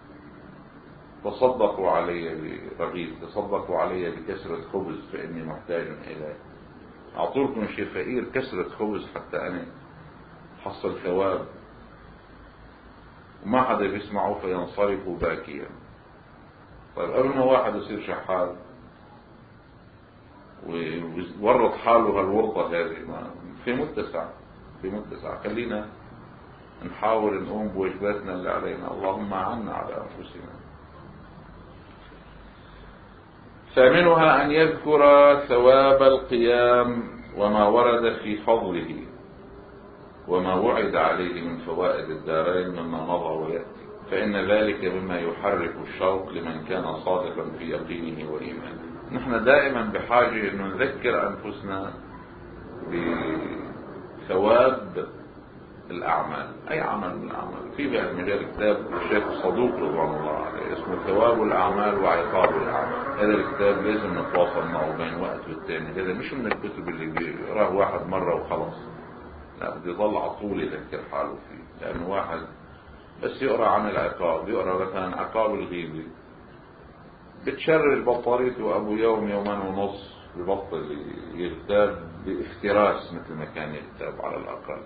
تصدقوا علي برغيف، تصدقوا علي بكسرة خبز فإني محتاج إليه. أعطولكم شيء فقير كسرة خبز حتى أنا حصل ثواب. وما حدا بيسمعه فينصرفوا باكيا. طيب قبل ما واحد يصير شحاذ ويورط حاله هالورطة هذه في متسع في متسع خلينا نحاول نقوم بواجباتنا اللي علينا. اللهم عنا على أنفسنا. ثامنها أن يذكر ثواب القيام وما ورد في فضله وما وعد عليه من فوائد الدارين مما مضى ويأتي، فإن ذلك مما يحرك الشوق لمن كان صادقا في يقينه وإيمانه. نحن دائما بحاجة أن نذكر أنفسنا بثواب الأعمال. أي عمل من الأعمال. في بهالمجال كتاب الشيخ صدوق رضوان الله عليه اسمه ثواب الأعمال وعقاب الأعمال. هذا الكتاب لازم نتواصل معه بين وقت والتاني. هذا مش من الكتب اللي بيقراه واحد مرة وخلاص، لا بده يضل على طول يذكر حاله فيه. لأنه واحد بس يقرأ عن العقاب، يقرأ مثلا عقاب الغيبة بتشرر بطاريته أبو يوم يومان ونص ببطل يغتاب بافتراس مثل ما كان يغتاب على الأقل.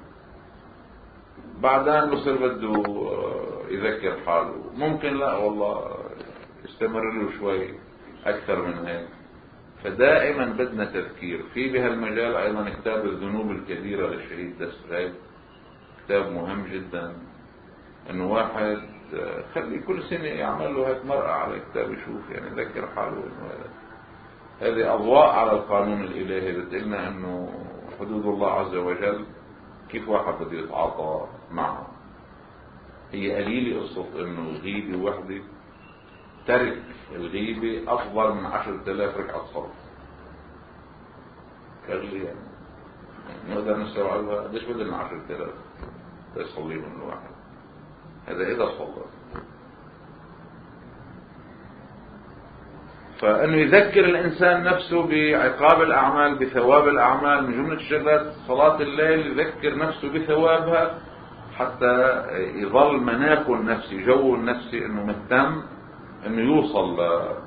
بعدين بصير بده يذكر حاله. ممكن لا والله يستمر له شوي أكثر من هيك. فدائما بدنا تذكير في بهالمجال. أيضا كتاب الذنوب الكبيرة للشهيد دستغيب كتاب مهم جدا. انه واحد خلي كل سنة يعمل له هيك مرأة على كتاب يشوف يعني يذكر حاله انه هذا. هذه أضواء على القانون الإلهي بتقلنا أنه حدود الله عز وجل كيف واحد بده يتعاطى معها. هي قليلة قصة أنه غيبة وحدة ترك الغيبة أفضل من عشرة آلاف ركعة صلاة. كغلي يعني نقدر نستوعبها. قديش بدنا عشرة آلاف يصليهم الواحد؟ هذا إذا صلى. فأنه يذكر الإنسان نفسه بعقاب الأعمال بثواب الأعمال من جملة الشغلات صلاة الليل، يذكر نفسه بثوابها حتى يظل مناخه النفسي جو النفسي أنه مهتم أنه يوصل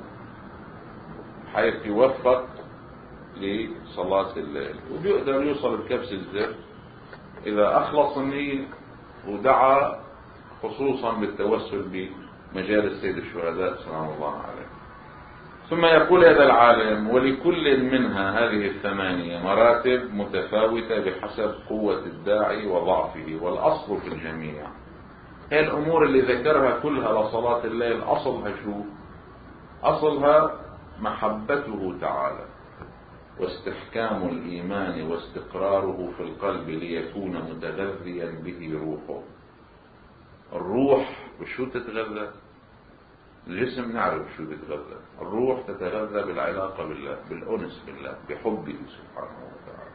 حيث يوفق لصلاة الليل، وبيقدر يوصل بكبس الزر إذا أخلص النية ودعا خصوصا بالتوسل بمجال سيد الشهداء سلام الله عليه. ثم يقول هذا العالم: ولكل منها هذه الثمانية مراتب متفاوتة بحسب قوة الداعي وضعفه، والأصل في الجميع. هي الأمور اللي ذكرها كلها لصلاة الليل أصلها شو؟ أصلها محبته تعالى واستحكام الإيمان واستقراره في القلب ليكون متغذيا به روحه. الروح بشو تتغذى؟ الجسم نعرف شو بيتغذى. الروح تتغذى بالعلاقة بالله، بالأنس بالله، بحبه سبحانه وتعالى.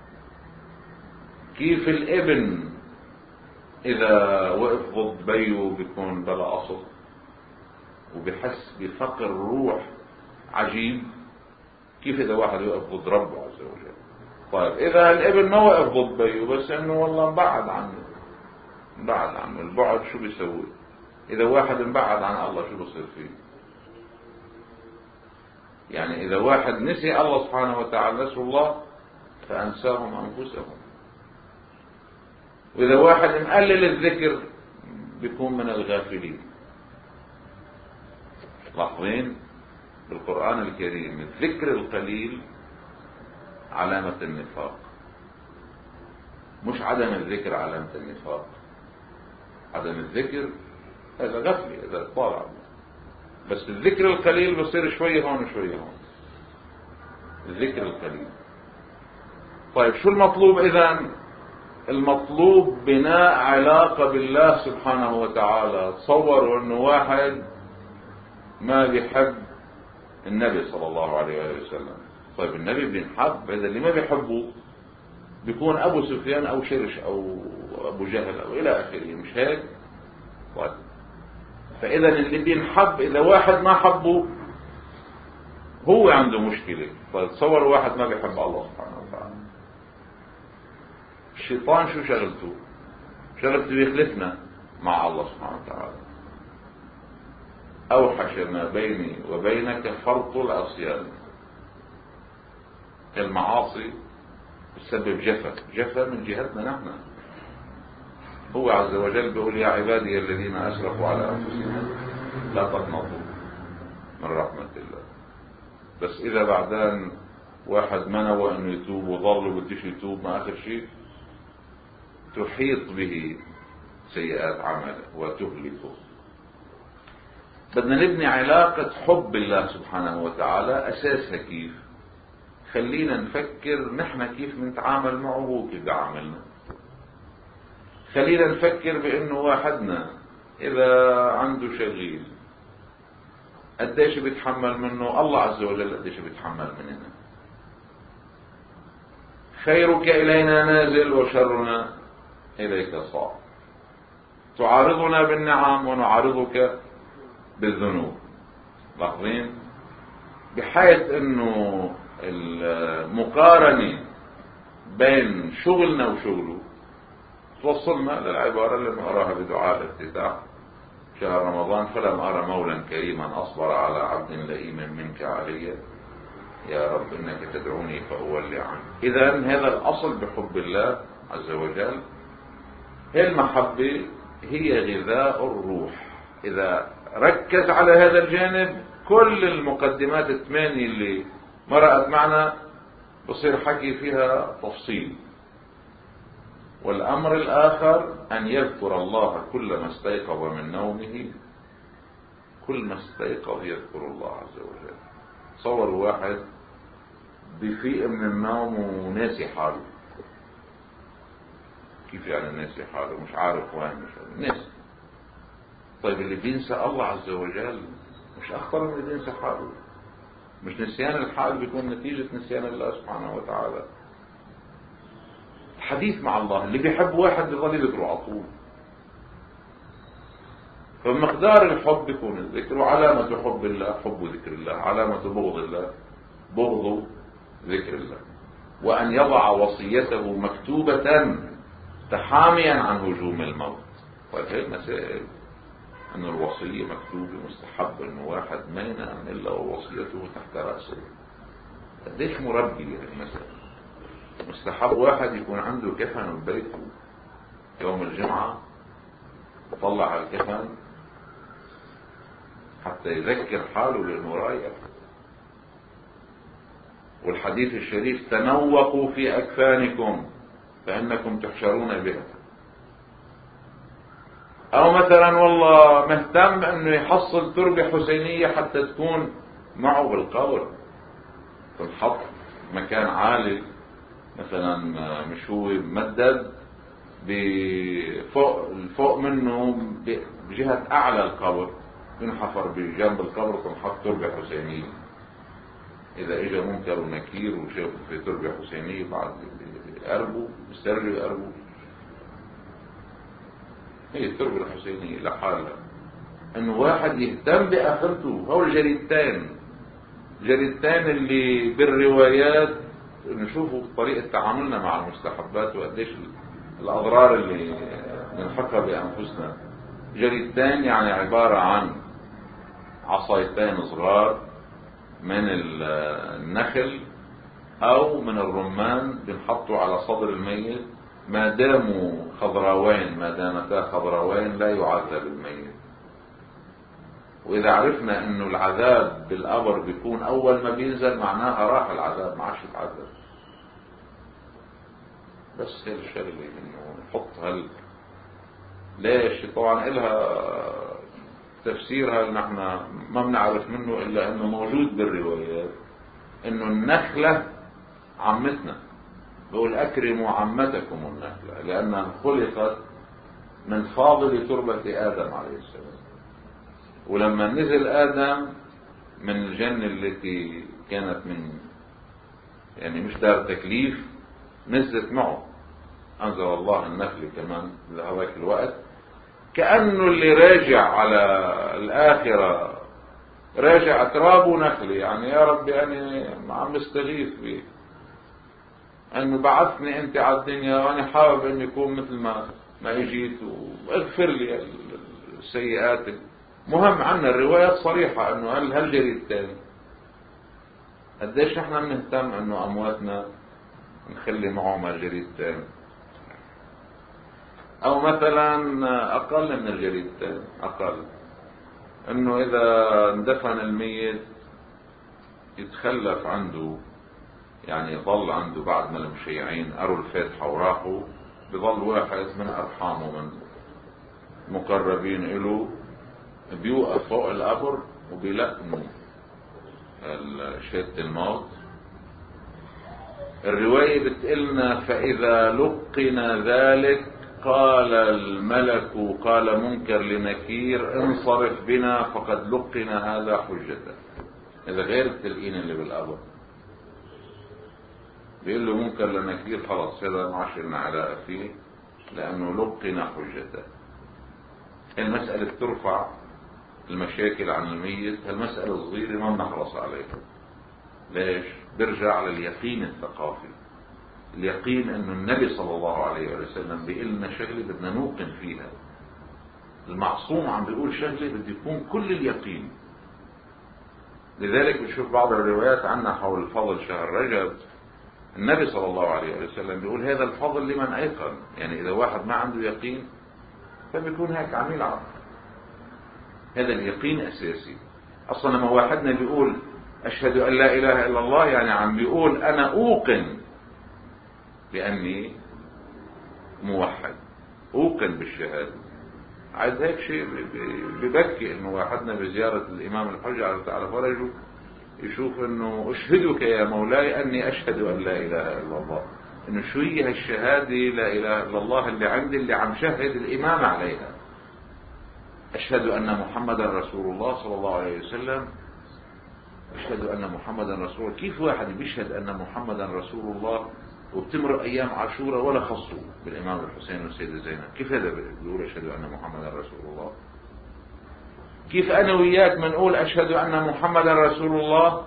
كيف الابن إذا وقف ضد بيه بيكون بلا أصل وبحس بفقر الروح عجيب، كيف إذا واحد يوقف ضد ربه عز وجل؟ طيب إذا الابن ما وقف ضد بيه بس إنه والله بعد عنه بعد عنه البعد شو بيسوي؟ إذا واحد انبعد عن الله شو بصير فيه؟ يعني إذا واحد نسي الله سبحانه وتعالى، نسوا الله فأنساهم أنفسهم. وإذا واحد مقلل الذكر بيكون من الغافلين. لاحظين بالقرآن الكريم الذكر القليل علامة النفاق، مش عدم الذكر علامة النفاق. عدم الذكر هذا غفلة، هذا طالع، بس الذكر القليل بصير شوية هون وشوية هون. الذكر القليل. طيب شو المطلوب إذن؟ المطلوب بناء علاقة بالله سبحانه وتعالى. تصوروا انه واحد ما بيحب النبي صلى الله عليه وسلم. طيب النبي بينحب، إذا اللي ما بيحبه بيكون أبو سفيان أو شرش أو أبو جهل أو إلى آخره، مش هيك؟ طيب فإذا اللي بينحب إذا واحد ما حبه هو عنده مشكلة. طيب تصور واحد ما بيحب الله سبحانه وتعالى، الشيطان شو شغلته؟ شغلته يخلفنا مع الله سبحانه وتعالى. أوحش ما بيني وبينك فرط العصيان. المعاصي تسبب جفا، جفا من جهتنا نحن. هو عز وجل بيقول: يا عبادي الذين أسرفوا على أنفسهم لا تقنطوا من رحمة الله. بس إذا بعدين واحد ما نوى أنه يتوب وظل وبديش يتوب، ما آخر شيء تحيط به سيئات عمله وتهلكه. بدنا نبني علاقة حب الله سبحانه وتعالى. أساسها كيف؟ خلينا نفكر نحن كيف نتعامل معه هو كيف بيعاملنا. خلينا نفكر بأنه واحدنا إذا عنده شغيل قديش بيتحمل منه الله عز وجل، قديش بيتحمل مننا. خيرك إلينا نازل وشرنا إليك صاع. تعارضنا بالنعم ونعارضك بالذنوب. لاحظين؟ بحيث انه المقارنة بين شغلنا وشغله توصلنا للعبارة اللي نقراها بدعاء الافتتاح شهر رمضان: فلم أرى مولا كريما أصبر على عبد لئيم منك علي، يا رب إنك تدعوني فأولي عنك. إذا هذا الأصل بحب الله عز وجل. هي المحبة هي غذاء الروح. إذا ركز على هذا الجانب كل المقدمات الثمانية اللي مرأت معنا بصير حكي فيها تفصيل. والأمر الآخر أن يذكر الله كلما استيقظ من نومه. كل ما استيقظ يذكر الله عز وجل. تصور واحد بفيق من النوم وناسي حاله. كيف يعني ناسي حاله؟ مش عارف وين، مش ناسي. طيب اللي بينسى الله عز وجل مش أخطر من اللي بينسى حاله؟ مش نسيان الحال بيكون نتيجة نسيان الله سبحانه وتعالى. الحديث مع الله، اللي بيحب واحد بيظل يذكره على طول. فمقدار الحب بيكون الذكر، وعلامة حب الله حب ذكر الله، علامة بغض الله بغض ذكر الله. وأن يضع وصيته مكتوبة تحاميا عن هجوم الموت. طيب هي المسائل أن الوصية مكتوبة مستحب أن واحد ما ينام إلا ووصيته تحت رأسه. قديش مربي المسائل. مستحب واحد يكون عنده كفن ببيته يوم الجمعة، يطلع الكفن حتى يذكر حاله لأنه رايح. والحديث الشريف تنوقوا في أكفانكم فإنكم تحشرون بها. أو مثلا والله مهتم أنه يحصل تربة حسينية حتى تكون معه بالقبر، تنحط مكان عالي مثلا، مش هو ممدد بفوق فوق منه بجهة أعلى القبر، ينحفر بجنب القبر تنحط تربة حسينية. إذا إجا منكر ونكير وشاف في تربة حسينية بعد يقربوا يسترجوا يقربوا. هي التربة الحسينية لحالها. انه واحد يهتم باخرته. هو الجريدتين جريدتين اللي بالروايات نشوفوا طريقة تعاملنا مع المستحبات وقديش الاضرار اللي نلحقها بانفسنا. جريدتين يعني عبارة عن عصايتين صغار من النخل او من الرمان بنحطوا على صدر الميت، ما داموا خضراوين ما دامتا خضراوين لا يعذب الميت. واذا عرفنا انه العذاب بالقبر بيكون اول ما بينزل معناها راح العذاب، ما عادش يتعذب. بس هي الشغله انه نحط هال ليش طبعا إلها تفسيرها نحن ما بنعرف منه الا انه موجود بالروايات انه النخله عمتنا، بقول أكرموا عمتكم النخلة لأنها خلقت من فاضل تربة آدم عليه السلام. ولما نزل آدم من الجنة التي كانت من يعني مش دار تكليف نزلت معه، أنزل الله النخل كمان لهذاك الوقت. كأنه اللي راجع على الآخرة راجع تراب نخل، يعني يا ربي أنا عم استغيث بك انه بعثني انت على الدنيا وانا حابب اني اكون مثل ما ما اجيت، واغفر لي السيئات. مهم عنا الروايات صريحة انه هل هل جريدتين قديش احنا بنهتم انه امواتنا نخلي معهم الجريدتين، او مثلا اقل من الجريدتين، اقل انه اذا اندفن الميت يتخلف عنده، يعني يظل عنده بعد ما المشيعين قروا الفاتحة وراحوا، بظل واحد من أرحامه من مقربين إله بيوقف فوق القبر وبيلقنوا شهادة الموت. الرواية بتقلنا فإذا لقنا ذلك قال الملك قال منكر لنكير انصرف بنا فقد لقنا هذا حجته. إذا غير التلقين اللي بالقبر بيقول له منكر لنكير خلاص هذا ما عادش لنا علاقة فيه لأنه لقنا حجته. المسألة ترفع المشاكل عن الميت، هالمسألة صغيرة ما بنخلص عليها. ليش؟ برجع لليقين الثقافي. اليقين انه النبي صلى الله عليه وسلم بيقول لنا شغله بدنا نوقن فيها. المعصوم عم بيقول شغله بده يكون كل اليقين. لذلك بنشوف بعض الروايات عنا حول فضل شهر رجب، النبي صلى الله عليه وسلم بيقول هذا الفضل لمن ايقن. يعني اذا واحد ما عنده يقين فبيكون هيك عم يلعب. هذا اليقين اساسي. اصلا لما واحدنا بيقول اشهد ان لا اله الا الله يعني عم بيقول انا اوقن باني موحد، اوقن بالشهاده. عاد هيك شيء ببكي انه واحدنا بزياره الامام الحجه على تعالى فرجه يشوف انه اشهدك يا مولاي اني اشهد ان لا اله الا الله. انه شو هي هالشهادة لا اله الا الله اللي عندي اللي عم شهد الامام عليها؟ اشهد ان محمدا رسول الله صلى الله عليه وسلم، اشهد ان محمدا رسول الله. كيف واحد بيشهد ان محمدا رسول الله وبتمر ايام عاشوراء ولا خصوا بالامام الحسين والسيدة زينب؟ كيف هذا بيقول اشهد ان محمدا رسول الله؟ كيف انا وياك منقول اشهد ان محمدا رسول الله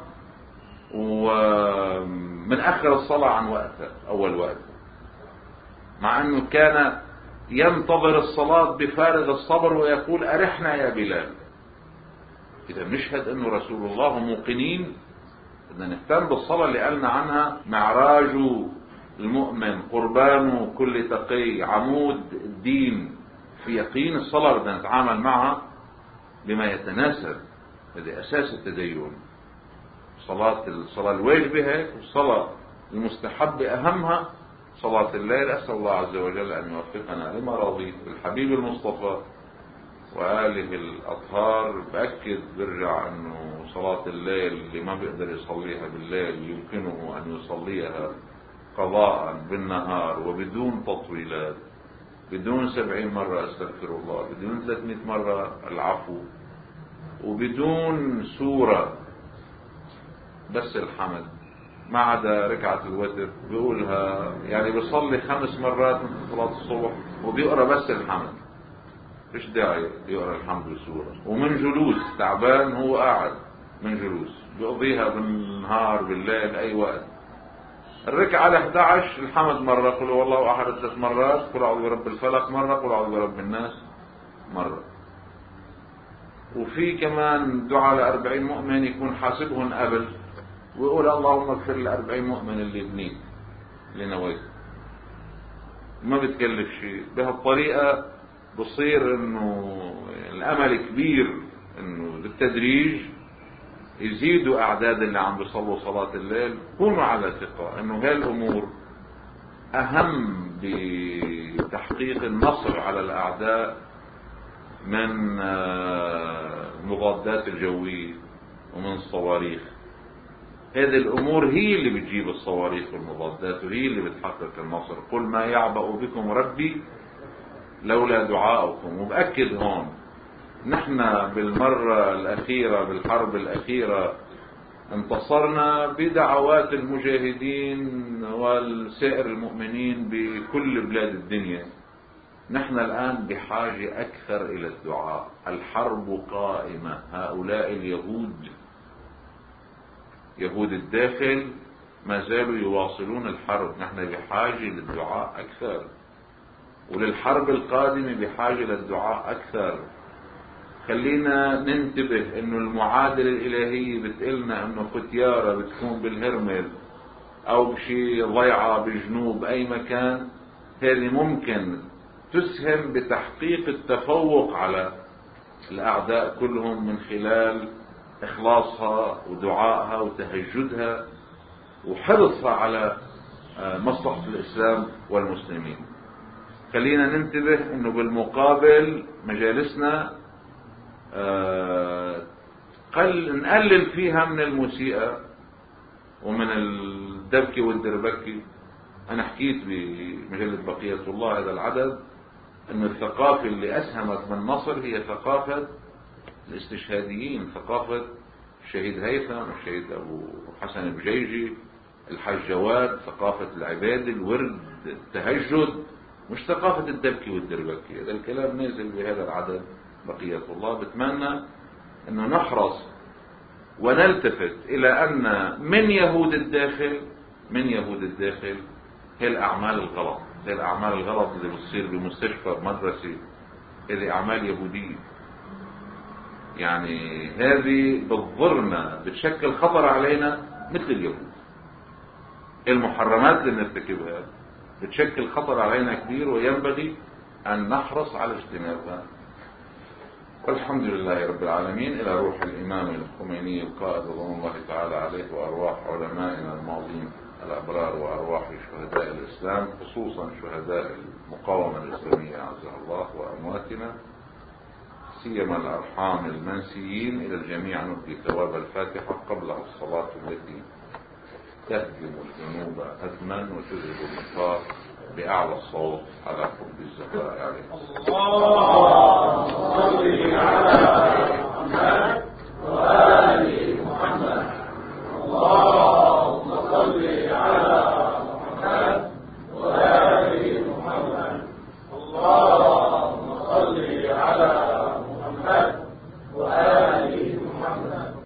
ومن اخر الصلاة عن وقتها اول وقت، مع انه كان ينتظر الصلاة بفارغ الصبر ويقول ارحنا يا بلال. اذا نشهد انه رسول الله وموقنين بدنا نهتم بالصلاة اللي قالنا عنها معراج المؤمن قربان كل تقي عمود الدين. في يقين الصلاة بدنا نتعامل معها بما يتناسب، هذا اساس التدين. صلاة الصلاة الواجبة هيك، والصلاة المستحبة اهمها صلاة الليل. اسأل الله عز وجل ان يوفقنا لما رضي بالحبيب المصطفى وآله الأطهار. بأكد برجع أنه صلاة الليل اللي ما بيقدر يصليها بالليل يمكنه أن يصليها قضاء بالنهار وبدون تطويلات، بدون سبعين مرة أستغفر الله، بدون ثلاثمائة مرة العفو، وبدون سورة، بس الحمد ما عدا ركعة الوتر بيقولها. يعني بيصلي خمس مرات من صلاة الصبح وبيقرأ بس الحمد، مش داعي يقرأ الحمد بسورة. ومن جلوس تعبان هو قاعد من جلوس بيقضيها بالنهار بالليل اي وقت. الركعة على احد عشر الحمد مرة، قل والله احد ثلاث مرات، قل اعوذ برب الفلق مرة، قل اعوذ برب الناس مرة. وفي كمان دعاء لأربعين مؤمن يكون حاسبهن قبل، ويقول اللهم اغفر لأربعين مؤمن اللي بنيت اللي نويت. ما بتكلف شيء. بهالطريقة بصير انه الامل كبير انه بالتدريج يزيدوا اعداد اللي عم بيصلوا صلاة الليل. كونوا على ثقة انه هالامور اهم بتحقيق النصر على الاعداء من المضادات الجوية ومن الصواريخ. هذه الامور هي اللي بتجيب الصواريخ والمضادات، وهي اللي بتحقق النصر. قل ما يعبأ بكم ربي لولا دعاؤكم. وبأكد هون نحن بالمرة الأخيرة بالحرب الأخيرة انتصرنا بدعوات المجاهدين والسائر المؤمنين بكل بلاد الدنيا. نحن الآن بحاجة أكثر إلى الدعاء. الحرب قائمة. هؤلاء اليهود يهود الداخل ما زالوا يواصلون الحرب. نحن بحاجة للدعاء أكثر، وللحرب القادمة بحاجة للدعاء أكثر. خلينا ننتبه انه المعادلة الالهية بتقلنا انه ختيارة بتكون بالهرمل او بشي ضيعة بجنوب اي مكان، هذه ممكن تسهم بتحقيق التفوق على الاعداء كلهم من خلال اخلاصها ودعائها وتهجدها وحرصها على مصلحة الاسلام والمسلمين. خلينا ننتبه انه بالمقابل مجالسنا قل نقلل فيها من الموسيقى ومن الدبكة والدربكة. انا حكيت بمجلة بقية الله هذا العدد ان الثقافة اللي اسهمت بالنصر هي ثقافة الاستشهاديين، ثقافة الشهيد هيثم، الشهيد ابو حسن بجيجي، الحاج جواد، ثقافة العبادة، الورد، التهجد، مش ثقافة الدبكة والدربكة. هذا الكلام نازل بهذا العدد بقية الله. بتمنى انه نحرص ونلتفت الى ان من يهود الداخل من يهود الداخل هي الاعمال الغلط، هي الاعمال الغلط اللي بتصير بمستشفى بمدرسة، هذه اعمال يهودية. يعني هذه بتضرنا، بتشكل خطر علينا مثل اليهود. المحرمات اللي نرتكبها بتشكل خطر علينا كبير، وينبغي ان نحرص على اجتنابها. والحمد لله رب العالمين. إلى روح الإمام الخميني القائد رضوان الله تعالى عليه، وأرواح علمائنا الماضين الأبرار، وأرواح شهداء الإسلام خصوصا شهداء المقاومة الإسلامية عزها الله، وأمواتنا سيما الأرحام المنسيين إلى الجميع نهدي ثواب الفاتحة قبلها الصلاة التي تهدم الذنوب هدما وتذهب النفاق بأعلى الصوت على حب الزهراء عليه اللهم صل